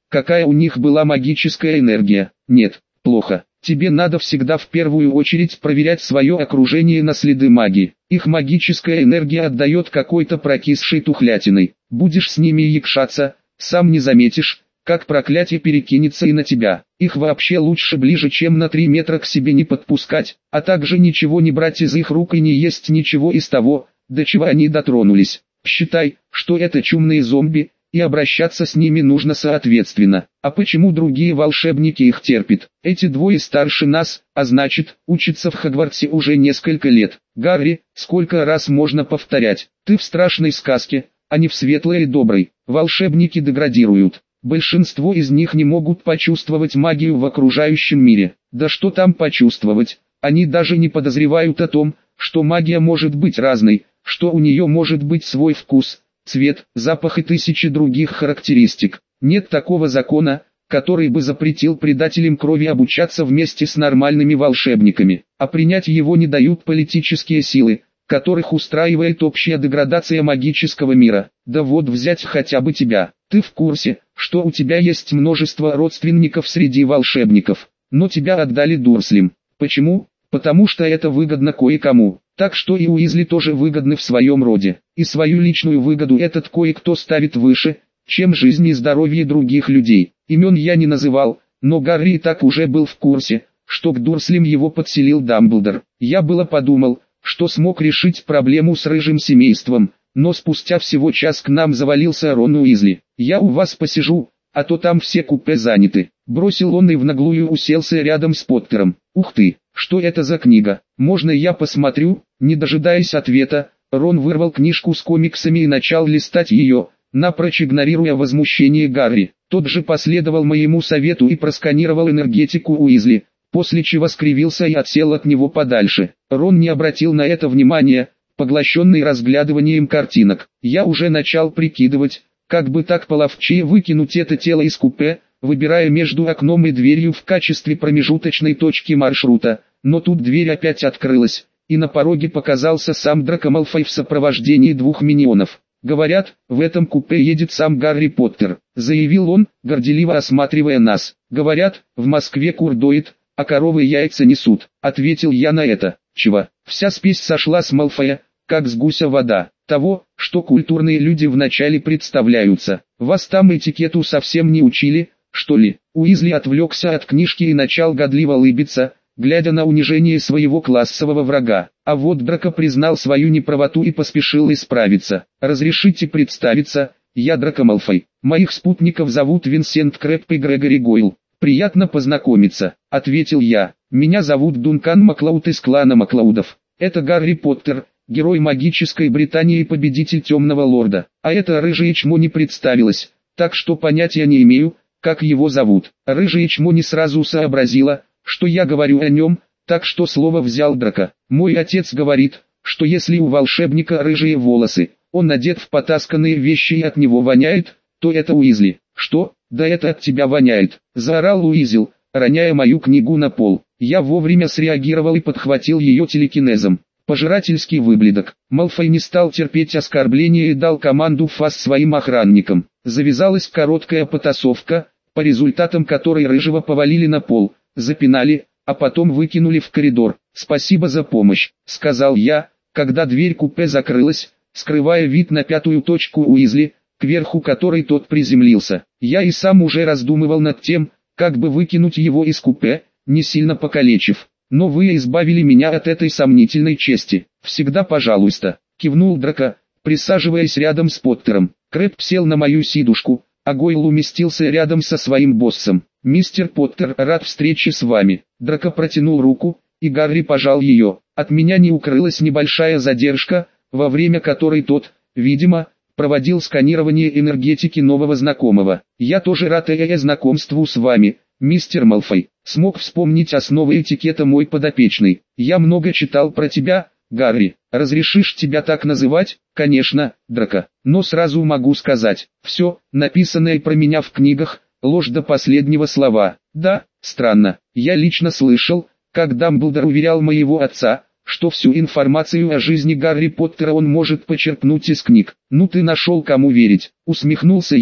какая у них была магическая энергия. Нет, плохо. Тебе надо всегда в первую очередь проверять свое окружение на следы магии. Их магическая энергия отдает какой-то прокисшей тухлятиной. Будешь с ними якшаться, сам не заметишь, как проклятие перекинется и на тебя. Их вообще лучше ближе, чем на 3 метра к себе не подпускать, а также ничего не брать из их рук и не есть ничего из того, до чего они дотронулись. Считай, что это чумные зомби, и обращаться с ними нужно соответственно. А почему другие волшебники их терпят? Эти двое старше нас, а значит, учатся в Хогвартсе уже несколько лет. Гарри, сколько раз можно повторять? Ты в страшной сказке, а не в светлой и доброй. Волшебники деградируют. Большинство из них не могут почувствовать магию в окружающем мире. Да что там почувствовать? Они даже не подозревают о том, что магия может быть разной, что у нее может быть свой вкус, цвет, запах и тысячи других характеристик. Нет такого закона, который бы запретил предателям крови обучаться вместе с нормальными волшебниками, а принять его не дают политические силы, которых устраивает общая деградация магического мира. Да вот взять хотя бы тебя. Ты в курсе, что у тебя есть множество родственников среди волшебников, но тебя отдали Дурслям. Почему? Потому что это выгодно кое-кому. Так что и Уизли тоже выгодны в своем роде. И свою личную выгоду этот кое-кто ставит выше, чем жизнь и здоровье других людей. Имен я не называл, но Гарри и так уже был в курсе, что к Дурслям его подселил Дамблдор. Я было подумал, что смог решить проблему с рыжим семейством, но спустя всего час к нам завалился Рон Уизли. «Я у вас посижу, а то там все купе заняты», — бросил он и в наглую уселся рядом с Поттером. «Ух ты, что это за книга? Можно я посмотрю?» Не дожидаясь ответа, Рон вырвал книжку с комиксами и начал листать ее, напрочь игнорируя возмущение Гарри. Тот же последовал моему совету и просканировал энергетику Уизли, после чего скривился и отсел от него подальше. Рон не обратил на это внимания, поглощенный разглядыванием картинок. Я уже начал прикидывать, как бы так половчее выкинуть это тело из купе, выбирая между окном и дверью в качестве промежуточной точки маршрута, но тут дверь опять открылась, и на пороге показался сам Драко Малфой в сопровождении 2 миньонов. «Говорят, в этом купе едет сам Гарри Поттер», — заявил он, горделиво осматривая нас. «Говорят, в Москве кур доит, а коровы яйца несут», — ответил я на это. «Чего?» Вся спесь сошла с Малфоя, как с гуся вода. Того, что культурные люди вначале представляются. Вас там этикету совсем не учили, что ли? Уизли отвлекся от книжки и начал годливо улыбиться, глядя на унижение своего классового врага. А вот Драко признал свою неправоту и поспешил исправиться. «Разрешите представиться, я Драко Малфой. Моих спутников зовут Винсент Крэбб и Грегори Гойл. Приятно познакомиться», — ответил я. «Меня зовут Дункан Маклауд из клана Маклаудов. Это Гарри Поттер, герой магической Британии и победитель Темного Лорда. А это рыжее чмо не представилось, так что понятия не имею, как его зовут». Рыжее чмо не сразу сообразила, что я говорю о нем, так что слово взял Драко. «Мой отец говорит, что если у волшебника рыжие волосы, он одет в потасканные вещи и от него воняет, то это Уизли». «Что? Да это от тебя воняет», — заорал Уизл, роняя мою книгу на пол. Я вовремя среагировал и подхватил ее телекинезом. Пожирательский выблядок. Малфой не стал терпеть оскорбления и дал команду фас своим охранникам. Завязалась короткая потасовка, по результатам которой рыжего повалили на пол, запинали, а потом выкинули в коридор. «Спасибо за помощь», — сказал я, когда дверь купе закрылась, скрывая вид на 5-ю точку Уизли, кверху которой тот приземлился. Я и сам уже раздумывал над тем, как бы выкинуть его из купе, не сильно покалечив. «Но вы избавили меня от этой сомнительной чести. Всегда пожалуйста», — кивнул Драко, присаживаясь рядом с Поттером. Крэбб сел на мою сидушку, а Гойл уместился рядом со своим боссом. «Мистер Поттер, рад встрече с вами». Драко протянул руку, и Гарри пожал ее. От меня не укрылась небольшая задержка, во время которой тот, видимо, проводил сканирование энергетики нового знакомого. «Я тоже рад знакомству с вами, мистер Малфой», — смог вспомнить основы этикета мой подопечный. «Я много читал про тебя, Гарри. Разрешишь тебя так называть?» «Конечно, Драко. Но сразу могу сказать, все, написанное про меня в книгах, ложь до последнего слова». «Да, странно. Я лично слышал, как Дамблдор уверял моего отца, что всю информацию о жизни Гарри Поттера он может почерпнуть из книг». «Ну ты нашел кому верить», — усмехнулся я.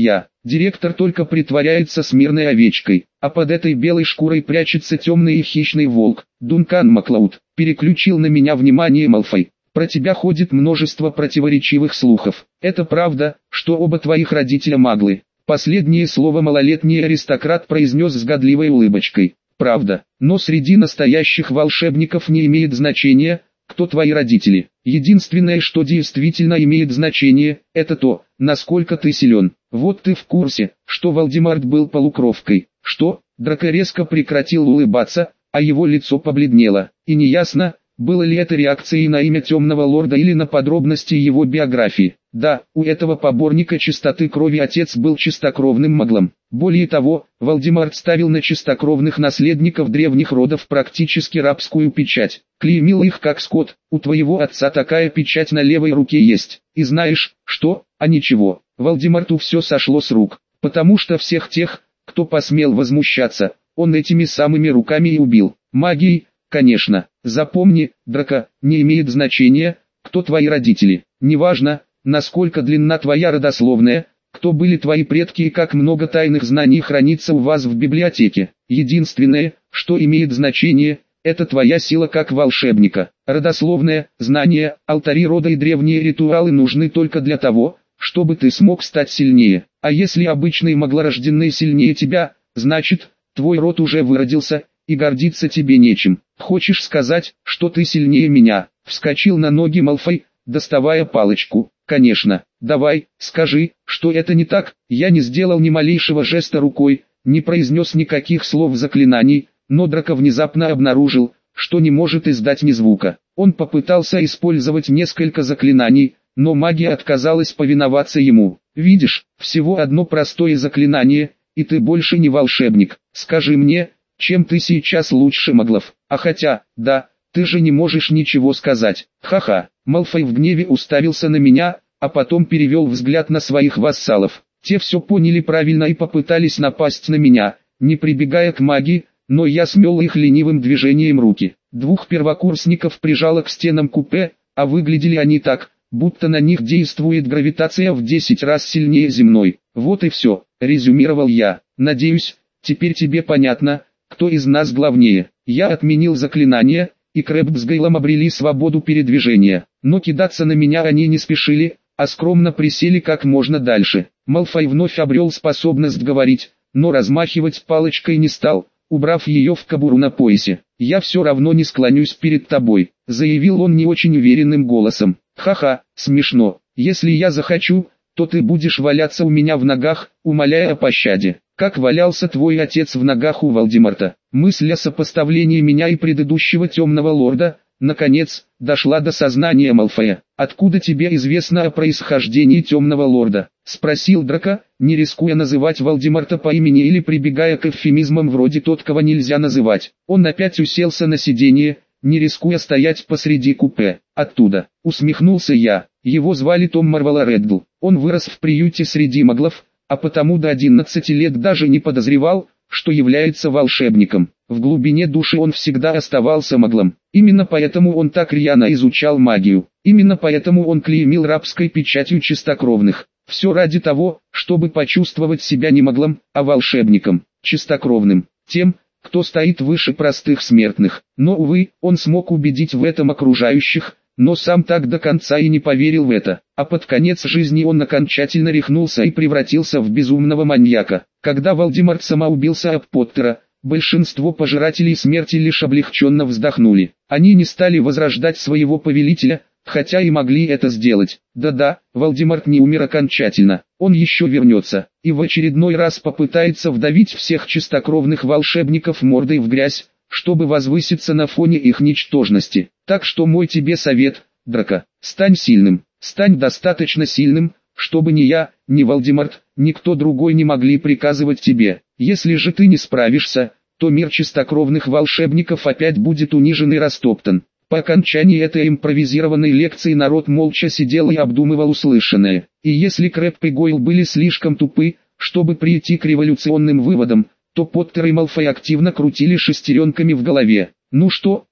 Директор только притворяется смирной овечкой, а под этой белой шкурой прячется темный и хищный волк. Дункан Маклауд переключил на меня внимание Малфой. Про тебя ходит множество противоречивых слухов. Это правда, что оба твоих родителя маглы? Последнее слово малолетний аристократ произнес с годливой улыбочкой. Правда, но среди настоящих волшебников не имеет значения, кто твои родители. Единственное, что действительно имеет значение, это то, насколько ты силен. Вот ты в курсе, что Волдемарт был полукровкой. Что? Драко резко прекратил улыбаться, а его лицо побледнело. И неясно, было ли это реакцией на имя Темного Лорда или на подробности его биографии. Да, у этого поборника чистоты крови отец был чистокровным маглом. Более того, Волдемарт ставил на чистокровных наследников древних родов практически рабскую печать. Клеймил их как скот. У твоего отца такая печать на левой руке есть. И знаешь, что? А ничего. Волдемарту все сошло с рук. Потому что всех тех, кто посмел возмущаться, он этими самыми руками и убил. Магией, конечно. Запомни, Драко, не имеет значения, кто твои родители. Неважно, насколько длинна твоя родословная, кто были твои предки и как много тайных знаний хранится у вас в библиотеке. Единственное, что имеет значение, это твоя сила как волшебника. Родословная, знания, алтари рода и древние ритуалы нужны только для того, чтобы ты смог стать сильнее. А если обычные маглорожденные сильнее тебя, значит, твой род уже выродился, и гордиться тебе нечем. Хочешь сказать, что ты сильнее меня? Вскочил на ноги Малфой, доставая палочку. Конечно. Давай, скажи, что это не так. Я не сделал ни малейшего жеста рукой, не произнес никаких слов заклинаний, но Драко внезапно обнаружил, что не может издать ни звука. Он попытался использовать несколько заклинаний, но магия отказалась повиноваться ему. Видишь, всего одно простое заклинание, и ты больше не волшебник. Скажи мне, чем ты сейчас лучше маглов? А хотя, да, ты же не можешь ничего сказать. Ха-ха. Малфой в гневе уставился на меня, а потом перевел взгляд на своих вассалов. Те все поняли правильно и попытались напасть на меня, не прибегая к магии, но я смел их ленивым движением руки. Двух первокурсников прижало к стенам купе, а выглядели они так, будто на них действует гравитация в 10 раз сильнее земной. Вот и все, резюмировал я. Надеюсь, теперь тебе понятно, кто из нас главнее. Я отменил заклинание, и Крэбб с Гейлом обрели свободу передвижения. Но кидаться на меня они не спешили, а скромно присели как можно дальше. Малфой вновь обрел способность говорить, но размахивать палочкой не стал, убрав ее в кобуру на поясе. «Я все равно не склонюсь перед тобой», — заявил он не очень уверенным голосом. «Ха-ха, смешно. Если я захочу, то ты будешь валяться у меня в ногах, умоляя о пощаде. Как валялся твой отец в ногах у Волдемарта». Мысль о сопоставлении меня и предыдущего Темного Лорда, наконец, дошла до сознания Малфоя. «Откуда тебе известно о происхождении Темного Лорда?» — спросил Драко, не рискуя называть Волдемарта по имени или прибегая к эвфемизмам вроде «тот, кого нельзя называть». Он опять уселся на сиденье, не рискуя стоять посреди купе. «Оттуда», — усмехнулся я. Его звали Том Марвелла Реддл. Он вырос в приюте среди маглов, а потому до 11 лет даже не подозревал, что является волшебником. В глубине души он всегда оставался маглом. Именно поэтому он так рьяно изучал магию. Именно поэтому он клеймил рабской печатью чистокровных. Все ради того, чтобы почувствовать себя не маглом, а волшебником, чистокровным, тем, кто стоит выше простых смертных. Но, увы, он смог убедить в этом окружающих, но сам так до конца и не поверил в это. А под конец жизни он окончательно рехнулся и превратился в безумного маньяка. Когда Волдемарт самоубился об Поттера, большинство пожирателей смерти лишь облегченно вздохнули. Они не стали возрождать своего повелителя, хотя и могли это сделать. Да-да, Волдемарт не умер окончательно. Он еще вернется, и в очередной раз попытается вдавить всех чистокровных волшебников мордой в грязь, чтобы возвыситься на фоне их ничтожности. Так что мой тебе совет, Драко, стань сильным, стань достаточно сильным, чтобы ни я, ни Волдемарт, никто другой не могли приказывать тебе. Если же ты не справишься, то мир чистокровных волшебников опять будет унижен и растоптан. По окончании этой импровизированной лекции народ молча сидел и обдумывал услышанное. И если Крэбб и Гойл были слишком тупы, чтобы прийти к революционным выводам, то Поттер и Малфой активно крутили шестеренками в голове. «Ну что,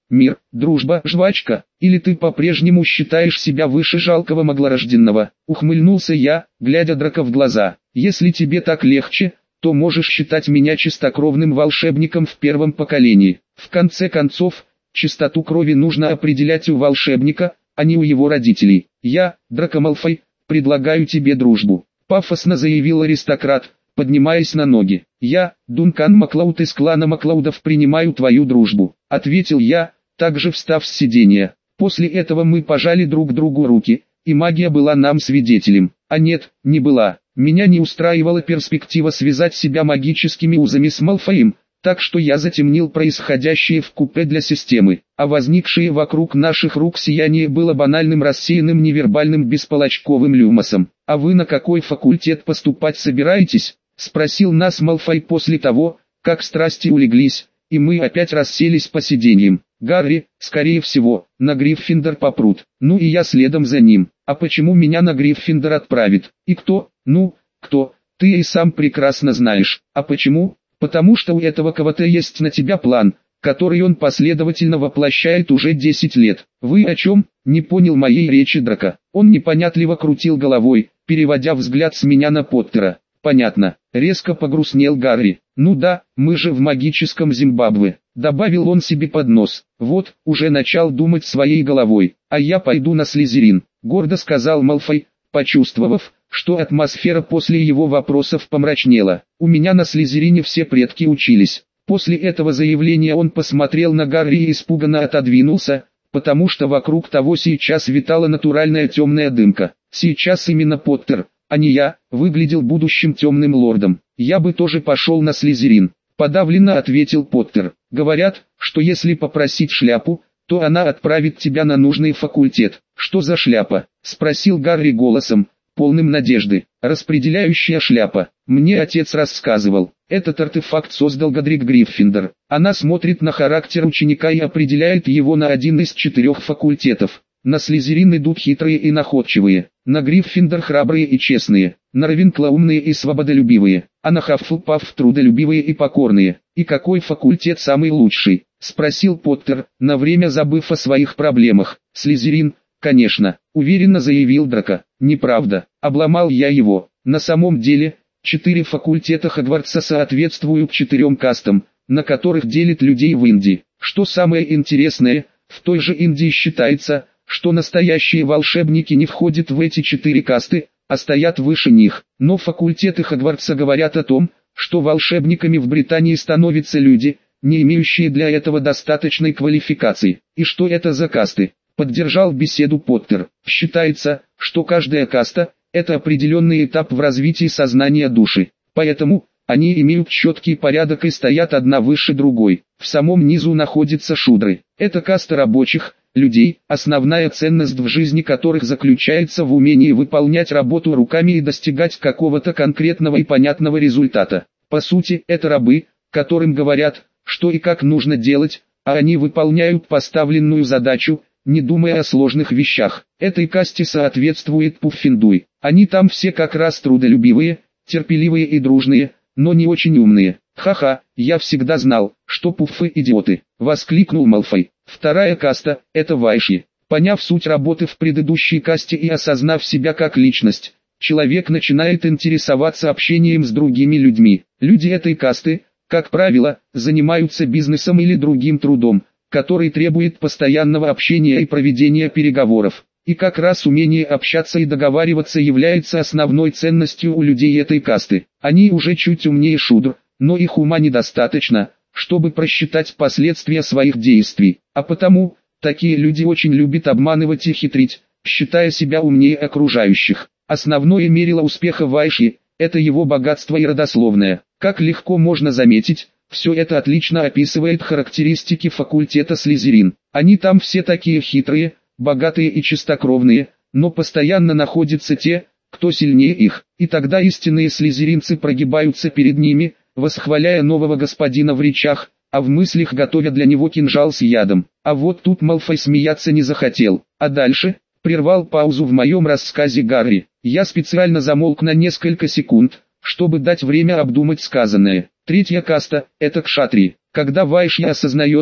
Мир, дружба, жвачка, или ты по-прежнему считаешь себя выше жалкого маглорожденного? Ухмыльнулся я, глядя Драко в глаза. Если тебе так легче, то можешь считать меня чистокровным волшебником в первом поколении. В конце концов, чистоту крови нужно определять у волшебника, а не у его родителей. Я, Драко Малфой, предлагаю тебе дружбу. Пафосно заявил аристократ, поднимаясь на ноги. «Я, Дункан Маклауд из клана Маклаудов, принимаю твою дружбу», — ответил я, также встав с сиденья. После этого мы пожали друг другу руки, и магия была нам свидетелем. А нет, не была. Меня не устраивала перспектива связать себя магическими узами с Малфоем, так что я затемнил происходящее в купе для системы, а возникшее вокруг наших рук сияние было банальным рассеянным невербальным бесполочковым люмосом. «А вы на какой факультет поступать собираетесь?» — спросил нас Малфой после того, как страсти улеглись, и мы опять расселись по сиденьям. «Гарри, скорее всего, на Гриффиндор попрут, ну и я следом за ним. А почему меня на Гриффиндор отправит? И кто? Ну, кто? Ты и сам прекрасно знаешь. А почему? Потому что у этого кого-то есть на тебя план, который он последовательно воплощает уже 10 лет. Вы о чем?» — не понял моей речи Драко. Он непонятливо крутил головой, переводя взгляд с меня на Поттера. «Понятно», — резко погрустнел Гарри. «Ну да, мы же в магическом Зимбабве», — добавил он себе под нос. «Вот, уже начал думать своей головой. А я пойду на Слизерин», — гордо сказал Малфой, почувствовав, что атмосфера после его вопросов помрачнела. «У меня на Слизерине все предки учились». После этого заявления он посмотрел на Гарри и испуганно отодвинулся, потому что вокруг того сейчас витала натуральная темная дымка. Сейчас именно Поттер, а не я, выглядел будущим темным лордом. «Я бы тоже пошел на Слизерин», — подавленно ответил Поттер. «Говорят, что если попросить шляпу, то она отправит тебя на нужный факультет». «Что за шляпа?» — спросил Гарри голосом, полным надежды. «Распределяющая шляпа. Мне отец рассказывал. Этот артефакт создал Годрик Гриффиндор. Она смотрит на характер ученика и определяет его на один из 4 факультетов. На Слизерин идут хитрые и находчивые, на Гриффиндор храбрые и честные, на Равенкло умные и свободолюбивые, а на Хаффлпафф трудолюбивые и покорные. И какой факультет самый лучший?» — спросил Поттер, на время забыв о своих проблемах. «Слизерин, конечно», — уверенно заявил Драко. «Неправда, обломал я его. На самом деле, 4 факультета Хогвартса соответствуют 4 кастам, на которых делят людей в Индии. Что самое интересное, в той же Индии считается, что настоящие волшебники не входят в эти 4 касты, а стоят выше них. Но факультеты Хогвартса говорят о том, что волшебниками в Британии становятся люди, не имеющие для этого достаточной квалификации. И что это за касты?» — поддержал беседу Поттер. «Считается, что каждая каста — это определенный этап в развитии сознания души. Поэтому, они имеют четкий порядок и стоят одна выше другой. В самом низу находятся шудры. Это каста рабочих, людей, основная ценность в жизни которых заключается в умении выполнять работу руками и достигать какого-то конкретного и понятного результата. По сути, это рабы, которым говорят, что и как нужно делать, а они выполняют поставленную задачу, не думая о сложных вещах. Этой касте соответствует Пуффендуй. Они там все как раз трудолюбивые, терпеливые и дружные, но не очень умные. «Ха-ха, я всегда знал, что пуффы идиоты», — воскликнул Малфой. «Вторая каста — это вайши». Поняв суть работы в предыдущей касте и осознав себя как личность, человек начинает интересоваться общением с другими людьми. Люди этой касты, как правило, занимаются бизнесом или другим трудом, который требует постоянного общения и проведения переговоров. И как раз умение общаться и договариваться является основной ценностью у людей этой касты. Они уже чуть умнее шудр, но их ума недостаточно, чтобы просчитать последствия своих действий. А потому, такие люди очень любят обманывать и хитрить, считая себя умнее окружающих. Основное мерило успеха вайши – это его богатство и родословное. Как легко можно заметить, все это отлично описывает характеристики факультета Слизерин. Они там все такие хитрые, богатые и чистокровные, но постоянно находятся те, кто сильнее их. И тогда истинные слизеринцы прогибаются перед ними, восхваляя нового господина в речах, а в мыслях готовя для него кинжал с ядом. А вот тут Малфой смеяться не захотел. А дальше, прервал паузу в моем рассказе Гарри. Я специально замолк на несколько секунд, чтобы дать время обдумать сказанное. Третья каста – это кшатри. Когда вайшья осознает,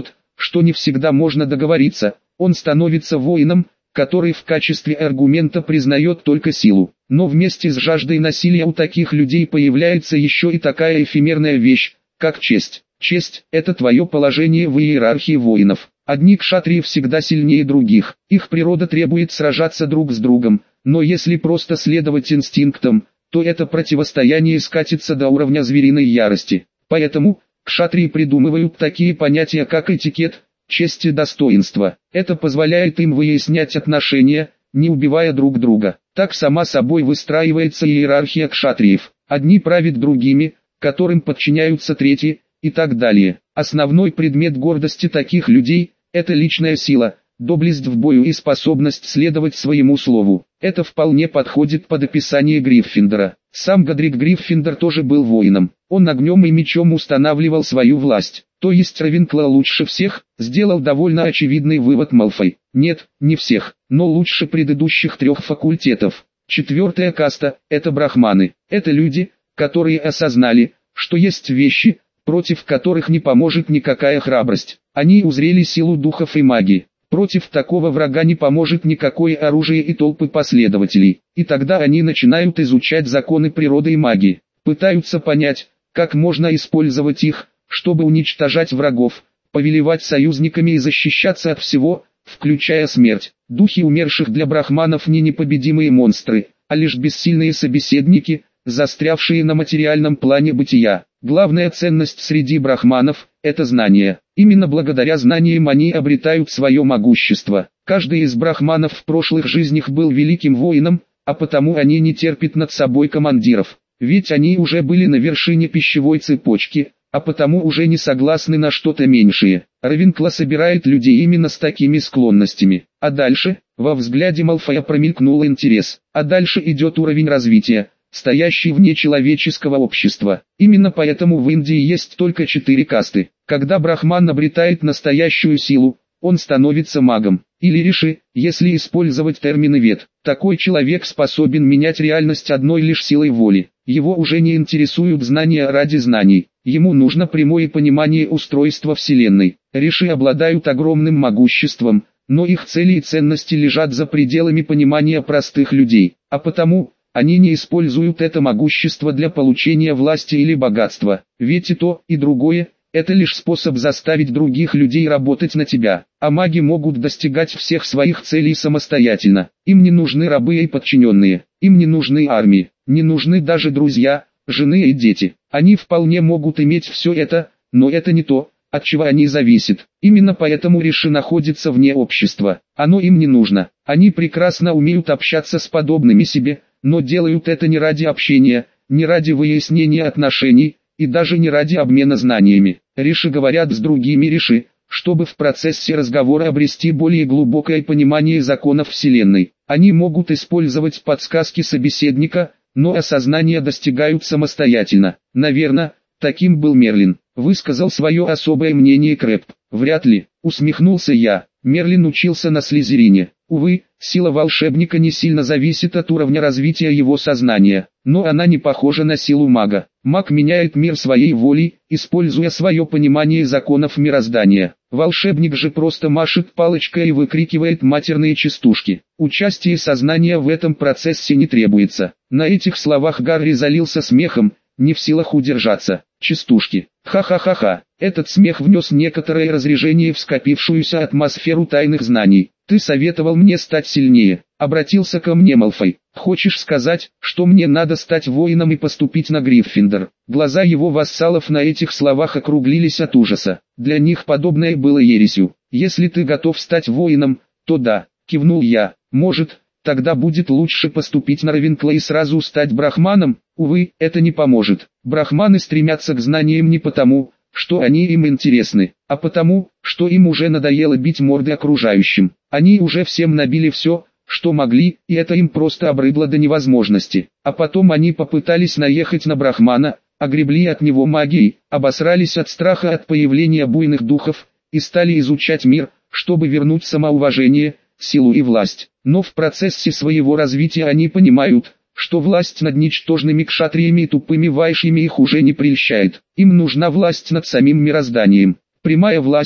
что не всегда можно договориться, он становится воином, который в качестве аргумента признает только силу. Но вместе с жаждой насилия у таких людей появляется еще и такая эфемерная вещь, как честь. Честь – это твое положение в иерархии воинов. Одни кшатрии всегда сильнее других, их природа требует сражаться друг с другом, но если просто следовать инстинктам, то это противостояние скатится до уровня звериной ярости. Поэтому, кшатрии придумывают такие понятия как этикет, честь и достоинство. Это позволяет им выяснять отношения, не убивая друг друга. Так сама собой выстраивается иерархия кшатриев. Одни правят другими, которым подчиняются третьи, и так далее. Основной предмет гордости таких людей – это личная сила, доблесть в бою и способность следовать своему слову. Это вполне подходит под описание Гриффиндора. Сам Годрик Гриффиндор тоже был воином. Он огнем и мечом устанавливал свою власть. То есть Равенкла лучше всех, сделал довольно очевидный вывод Малфой. Нет, не всех, но лучше предыдущих 3 факультетов. 4-я каста – это брахманы. Это люди, которые осознали, что есть вещи, против которых не поможет никакая храбрость. Они узрели силу духов и магии. Против такого врага не поможет никакое оружие и толпы последователей. И тогда они начинают изучать законы природы и магии. Пытаются понять, как можно использовать их, чтобы уничтожать врагов, повелевать союзниками и защищаться от всего, включая смерть. Духи умерших для брахманов не непобедимые монстры, а лишь бессильные собеседники, застрявшие на материальном плане бытия. Главная ценность среди брахманов – это знания. Именно благодаря знаниям они обретают свое могущество. Каждый из брахманов в прошлых жизнях был великим воином, а потому они не терпят над собой командиров. Ведь они уже были на вершине пищевой цепочки, а потому уже не согласны на что-то меньшее. Равенкла собирает людей именно с такими склонностями. А дальше, во взгляде Малфоя промелькнул интерес. А дальше идет уровень развития, стоящий вне человеческого общества. Именно поэтому в Индии есть только 4 касты. Когда брахман обретает настоящую силу, он становится магом, или риши, если использовать термины вед. Такой человек способен менять реальность одной лишь силой воли. Его уже не интересуют знания ради знаний. Ему нужно прямое понимание устройства Вселенной. Риши обладают огромным могуществом, но их цели и ценности лежат за пределами понимания простых людей. А потому, они не используют это могущество для получения власти или богатства. Ведь и то, и другое – это лишь способ заставить других людей работать на тебя. А маги могут достигать всех своих целей самостоятельно. Им не нужны рабы и подчиненные. Им не нужны армии. Не нужны даже друзья, жены и дети. Они вполне могут иметь все это, но это не то, от чего они зависят. Именно поэтому риши находятся вне общества. Оно им не нужно. Они прекрасно умеют общаться с подобными себе, но делают это не ради общения, не ради выяснения отношений, и даже не ради обмена знаниями. Риши говорят с другими риши, чтобы в процессе разговора обрести более глубокое понимание законов Вселенной. Они могут использовать подсказки собеседника, но осознание достигают самостоятельно. Наверное, таким был Мерлин. Высказал свое особое мнение Крэб. Вряд ли, усмехнулся я. Мерлин учился на Слизерине. Увы, сила волшебника не сильно зависит от уровня развития его сознания, но она не похожа на силу мага. Маг меняет мир своей волей, используя свое понимание законов мироздания. Волшебник же просто машет палочкой и выкрикивает матерные частушки. Участие сознания в этом процессе не требуется. На этих словах Гарри залился смехом, не в силах удержаться. Частушки. Ха-ха-ха-ха. Этот смех внес некоторое разрежение в скопившуюся атмосферу тайных знаний. Ты советовал мне стать сильнее. Обратился ко мне Малфой. Хочешь сказать, что мне надо стать воином и поступить на Гриффиндор? Глаза его вассалов на этих словах округлились от ужаса. Для них подобное было ересью. Если ты готов стать воином, то да, кивнул я. Может, тогда будет лучше поступить на Равенкла и сразу стать брахманом? Увы, это не поможет. Брахманы стремятся к знаниям не потому, что они им интересны, а потому, что им уже надоело бить морды окружающим. Они уже всем набили все, что могли, и это им просто обрыдло до невозможности. А потом они попытались наехать на брахмана, огребли от него магией, обосрались от страха от появления буйных духов, и стали изучать мир, чтобы вернуть самоуважение, силу и власть. Но в процессе своего развития они понимают, что власть над ничтожными кшатриями и тупыми вайшями их уже не прельщает. Им нужна власть над самим мирозданием. Прямая власть,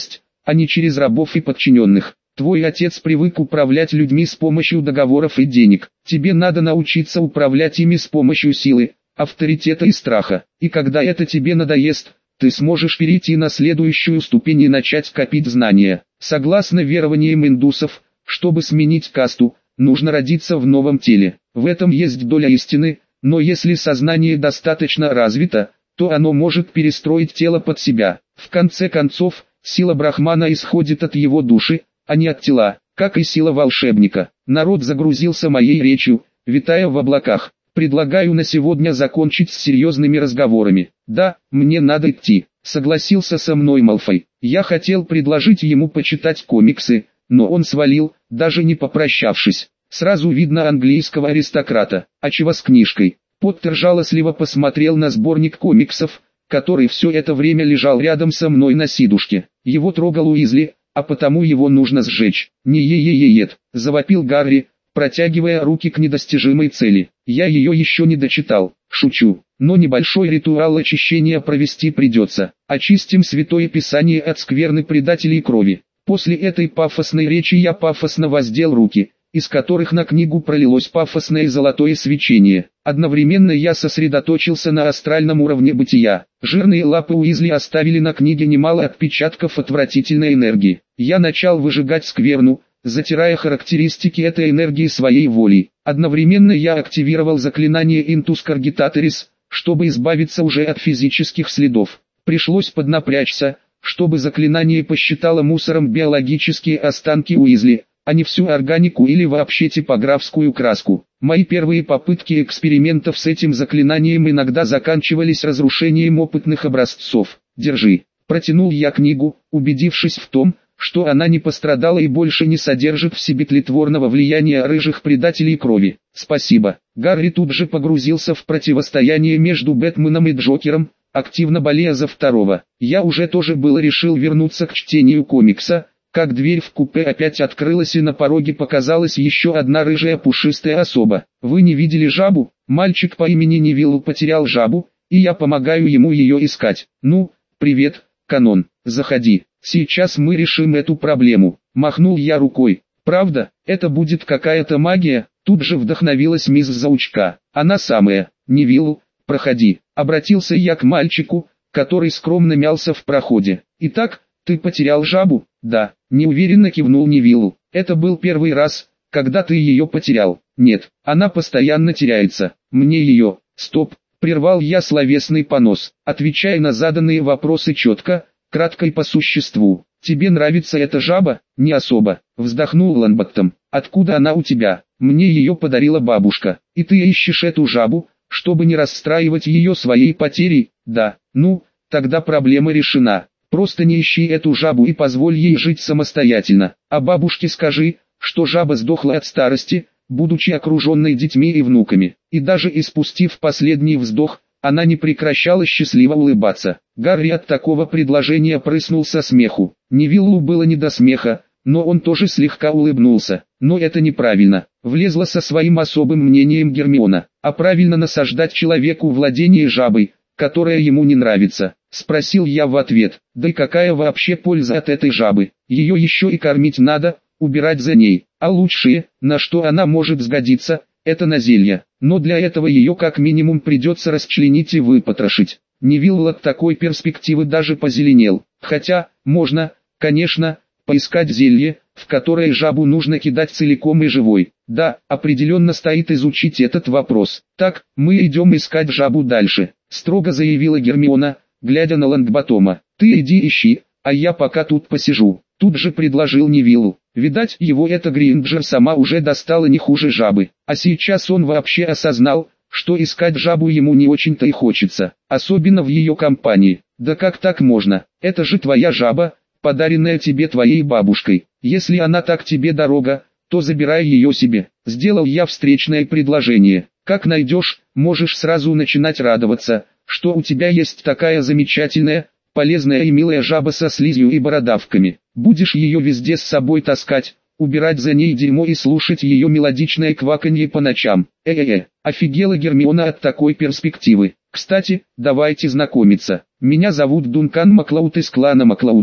а не через рабов и подчиненных. Твой отец привык управлять людьми с помощью договоров и денег. Тебе надо научиться управлять ими с помощью силы, авторитета и страха. И когда это тебе надоест, ты сможешь перейти на следующую ступень и начать копить знания. Согласно верованиям индусов, чтобы сменить касту, нужно родиться в новом теле. В этом есть доля истины, но если сознание достаточно развито, то оно может перестроить тело под себя. В конце концов, сила Брахмана исходит от его души, а не от тела, как и сила волшебника. Народ загрузился моей речью, витая в облаках. Предлагаю на сегодня закончить с серьезными разговорами. Да, мне надо идти, согласился со мной Малфой. Я хотел предложить ему почитать комиксы, но он свалил, даже не попрощавшись. Сразу видно английского аристократа. А чего с книжкой? Поттер жалостливо посмотрел на сборник комиксов, который все это время лежал рядом со мной на сидушке. Его трогал Уизли, а потому его нужно сжечь. Не е-е-е-ет, завопил Гарри, протягивая руки к недостижимой цели. Я ее еще не дочитал, шучу, но небольшой ритуал очищения провести придется. Очистим Святое Писание от скверны предателей крови. После этой пафосной речи я пафосно воздел руки, из которых на книгу пролилось пафосное золотое свечение. Одновременно я сосредоточился на астральном уровне бытия. Жирные лапы Уизли оставили на книге немало отпечатков отвратительной энергии. Я начал выжигать скверну, затирая характеристики этой энергии своей волей. Одновременно я активировал заклинание Intus Cargitateris, чтобы избавиться уже от физических следов. Пришлось поднапрячься, чтобы заклинание посчитало мусором биологические останки Уизли, а не всю органику или вообще типографскую краску. Мои первые попытки экспериментов с этим заклинанием иногда заканчивались разрушением опытных образцов. Держи. Протянул я книгу, убедившись в том, что она не пострадала и больше не содержит в себе тлетворного влияния рыжих предателей крови. Спасибо. Гарри тут же погрузился в противостояние между Бэтменом и Джокером, активно болея за второго. Я уже тоже было решил вернуться к чтению комикса, как дверь в купе опять открылась и на пороге показалась еще одна рыжая пушистая особа. Вы не видели жабу? Мальчик по имени Невилл потерял жабу, и я помогаю ему ее искать. Ну, привет, Канон, заходи. Сейчас мы решим эту проблему. Махнул я рукой. Правда, это будет какая-то магия? Тут же вдохновилась мисс Заучка. Она самая. Невилл, проходи. Обратился я к мальчику, который скромно мялся в проходе. Итак, ты потерял жабу? Да. Неуверенно кивнул Невилл. Это был первый раз, когда ты ее потерял. Нет, она постоянно теряется. Мне ее... Стоп. Прервал я словесный понос. Отвечай на заданные вопросы четко, кратко и по существу. Тебе нравится эта жаба? Не особо. Вздохнул Лонботтом. Откуда она у тебя? Мне ее подарила бабушка. И ты ищешь эту жабу, чтобы не расстраивать ее своей потерей? Да. Ну, тогда проблема решена. Просто не ищи эту жабу и позволь ей жить самостоятельно. А бабушке скажи, что жаба сдохла от старости, будучи окруженной детьми и внуками. И даже испустив последний вздох, она не прекращала счастливо улыбаться. Гарри от такого предложения прыснул со смеху. Невиллу было не до смеха, но он тоже слегка улыбнулся. Но это неправильно. Влезла со своим особым мнением Гермиона. А правильно насаждать человеку владение жабой, которая ему не нравится? Спросил я в ответ. Да и какая вообще польза от этой жабы? Ее еще и кормить надо, убирать за ней. А лучшее, на что она может сгодиться, это на зелья. Но для этого ее как минимум придется расчленить и выпотрошить. Невилл от такой перспективы даже позеленел. Хотя, можно, конечно, поискать зелье, в которое жабу нужно кидать целиком и живой. Да, определенно стоит изучить этот вопрос. Так, мы идем искать жабу дальше, строго заявила Гермиона, глядя на Лонгботома. Ты иди ищи, а я пока тут посижу. Тут же предложил Невиллу. Видать, его эта Гринджер сама уже достала не хуже жабы. А сейчас он вообще осознал, что искать жабу ему не очень-то и хочется. Особенно в ее компании. Да как так можно? Это же твоя жаба, подаренная тебе твоей бабушкой. Если она так тебе дорога, то забирай ее себе. Сделал я встречное предложение. Как найдешь, можешь сразу начинать радоваться, что у тебя есть такая замечательная, полезная и милая жаба со слизью и бородавками. Будешь ее везде с собой таскать, убирать за ней дерьмо и слушать ее мелодичное кваканье по ночам. Офигела Гермиона от такой перспективы. Кстати, давайте знакомиться. Меня зовут Дункан Маклауд из клана Маклаудов.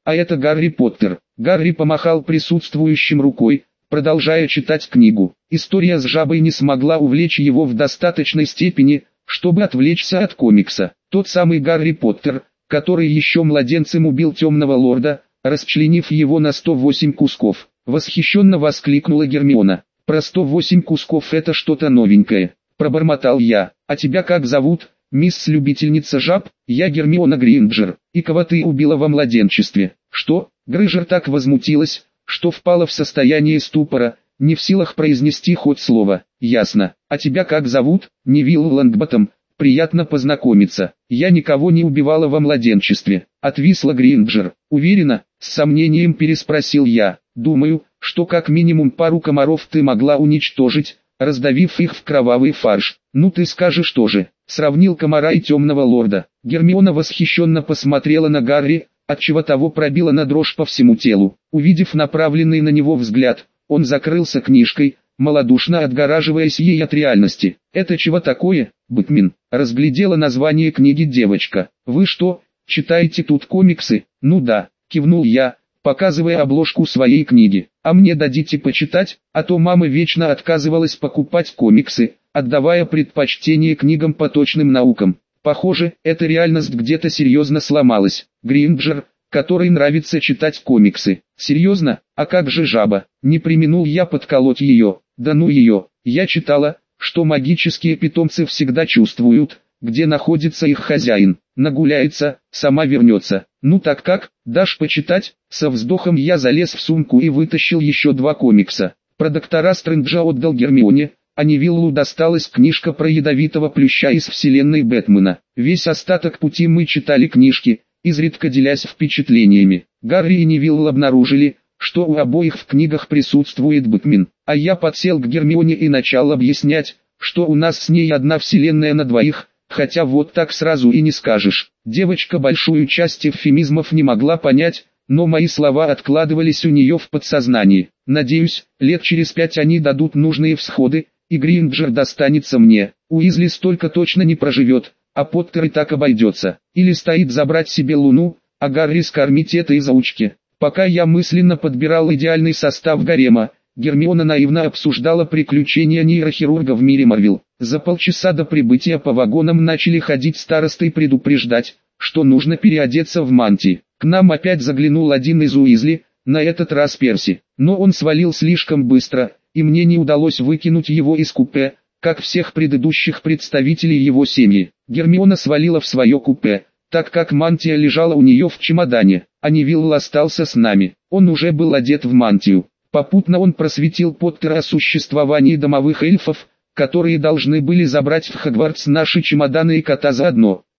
а это Гарри Поттер. Гарри помахал присутствующим рукой, продолжая читать книгу. История с жабой не смогла увлечь его в достаточной степени, чтобы отвлечься от комикса. Тот самый Гарри Поттер, который еще младенцем убил Темного Лорда, расчленив его на 108 кусков. Восхищенно воскликнула Гермиона. «Про 108 кусков это что-то новенькое», — пробормотал я. «А тебя как зовут, мисс-любительница жаб?» «Я Гермиона Грейнджер. И кого ты убила во младенчестве?» «Что?» Грейнджер так возмутилась, что впала в состояние ступора, не в силах произнести хоть слово. «Ясно. А тебя как зовут?» «Невилл Лонгботтом. Приятно познакомиться. Я никого не убивала во младенчестве», — отвисла Грейнджер. «Уверена?» — с сомнением переспросил я. «Думаю, что как минимум пару комаров ты могла уничтожить, раздавив их в кровавый фарш. Ну ты скажешь тоже», — сравнил комара и Темного Лорда. Гермиона восхищенно посмотрела на Гарри, отчего того пробила на дрожь по всему телу. Увидев направленный на него взгляд, он закрылся книжкой, малодушно отгораживаясь ей от реальности. «Это чего такое, Бэтмен?» — разглядела название книги девочка. «Вы что, читаете тут комиксы?» «Ну да», — кивнул я, показывая обложку своей книги. «А мне дадите почитать?» А то мама вечно отказывалась покупать комиксы, отдавая предпочтение книгам по точным наукам. Похоже, эта реальность где-то серьезно сломалась. Грейнджер, которой нравится читать комиксы. «Серьезно? А как же жаба?» Не преминул я подколоть ее. «Да ну ее, я читала, что магические питомцы всегда чувствуют, где находится их хозяин. Нагуляется, сама вернется. Ну так как, дашь почитать?» Со вздохом я залез в сумку и вытащил еще 2 комикса. Про доктора Стрэнджа отдал Гермионе, а Невиллу досталась книжка про ядовитого плюща из вселенной Бэтмена. Весь остаток пути мы читали книжки, изредка делясь впечатлениями. Гарри и Невилл обнаружили, что у обоих в книгах присутствует Бэтмен, а я подсел к Гермионе и начал объяснять, что у нас с ней одна вселенная на двоих, хотя вот так сразу и не скажешь. Девочка большую часть эвфемизмов не могла понять, но мои слова откладывались у нее в подсознании. Надеюсь, лет через 5 они дадут нужные всходы, и Грейнджер достанется мне. Уизли столько точно не проживет, а Поттер и так обойдется. Или стоит забрать себе Луну, а Гарри скормить этой заучке. Пока я мысленно подбирал идеальный состав гарема, Гермиона наивно обсуждала приключения нейрохирурга в мире Марвел. За полчаса до прибытия по вагонам начали ходить старосты и предупреждать, что нужно переодеться в мантии. К нам опять заглянул один из Уизли, на этот раз Перси. Но он свалил слишком быстро, и мне не удалось выкинуть его из купе, как всех предыдущих представителей его семьи. Гермиона свалила в свое купе, так как мантия лежала у нее в чемодане, а Невилл остался с нами. Он уже был одет в мантию. Попутно он просветил Поттера о существовании домовых эльфов, которые должны были забрать в Хогвартс наши чемоданы и кота заодно.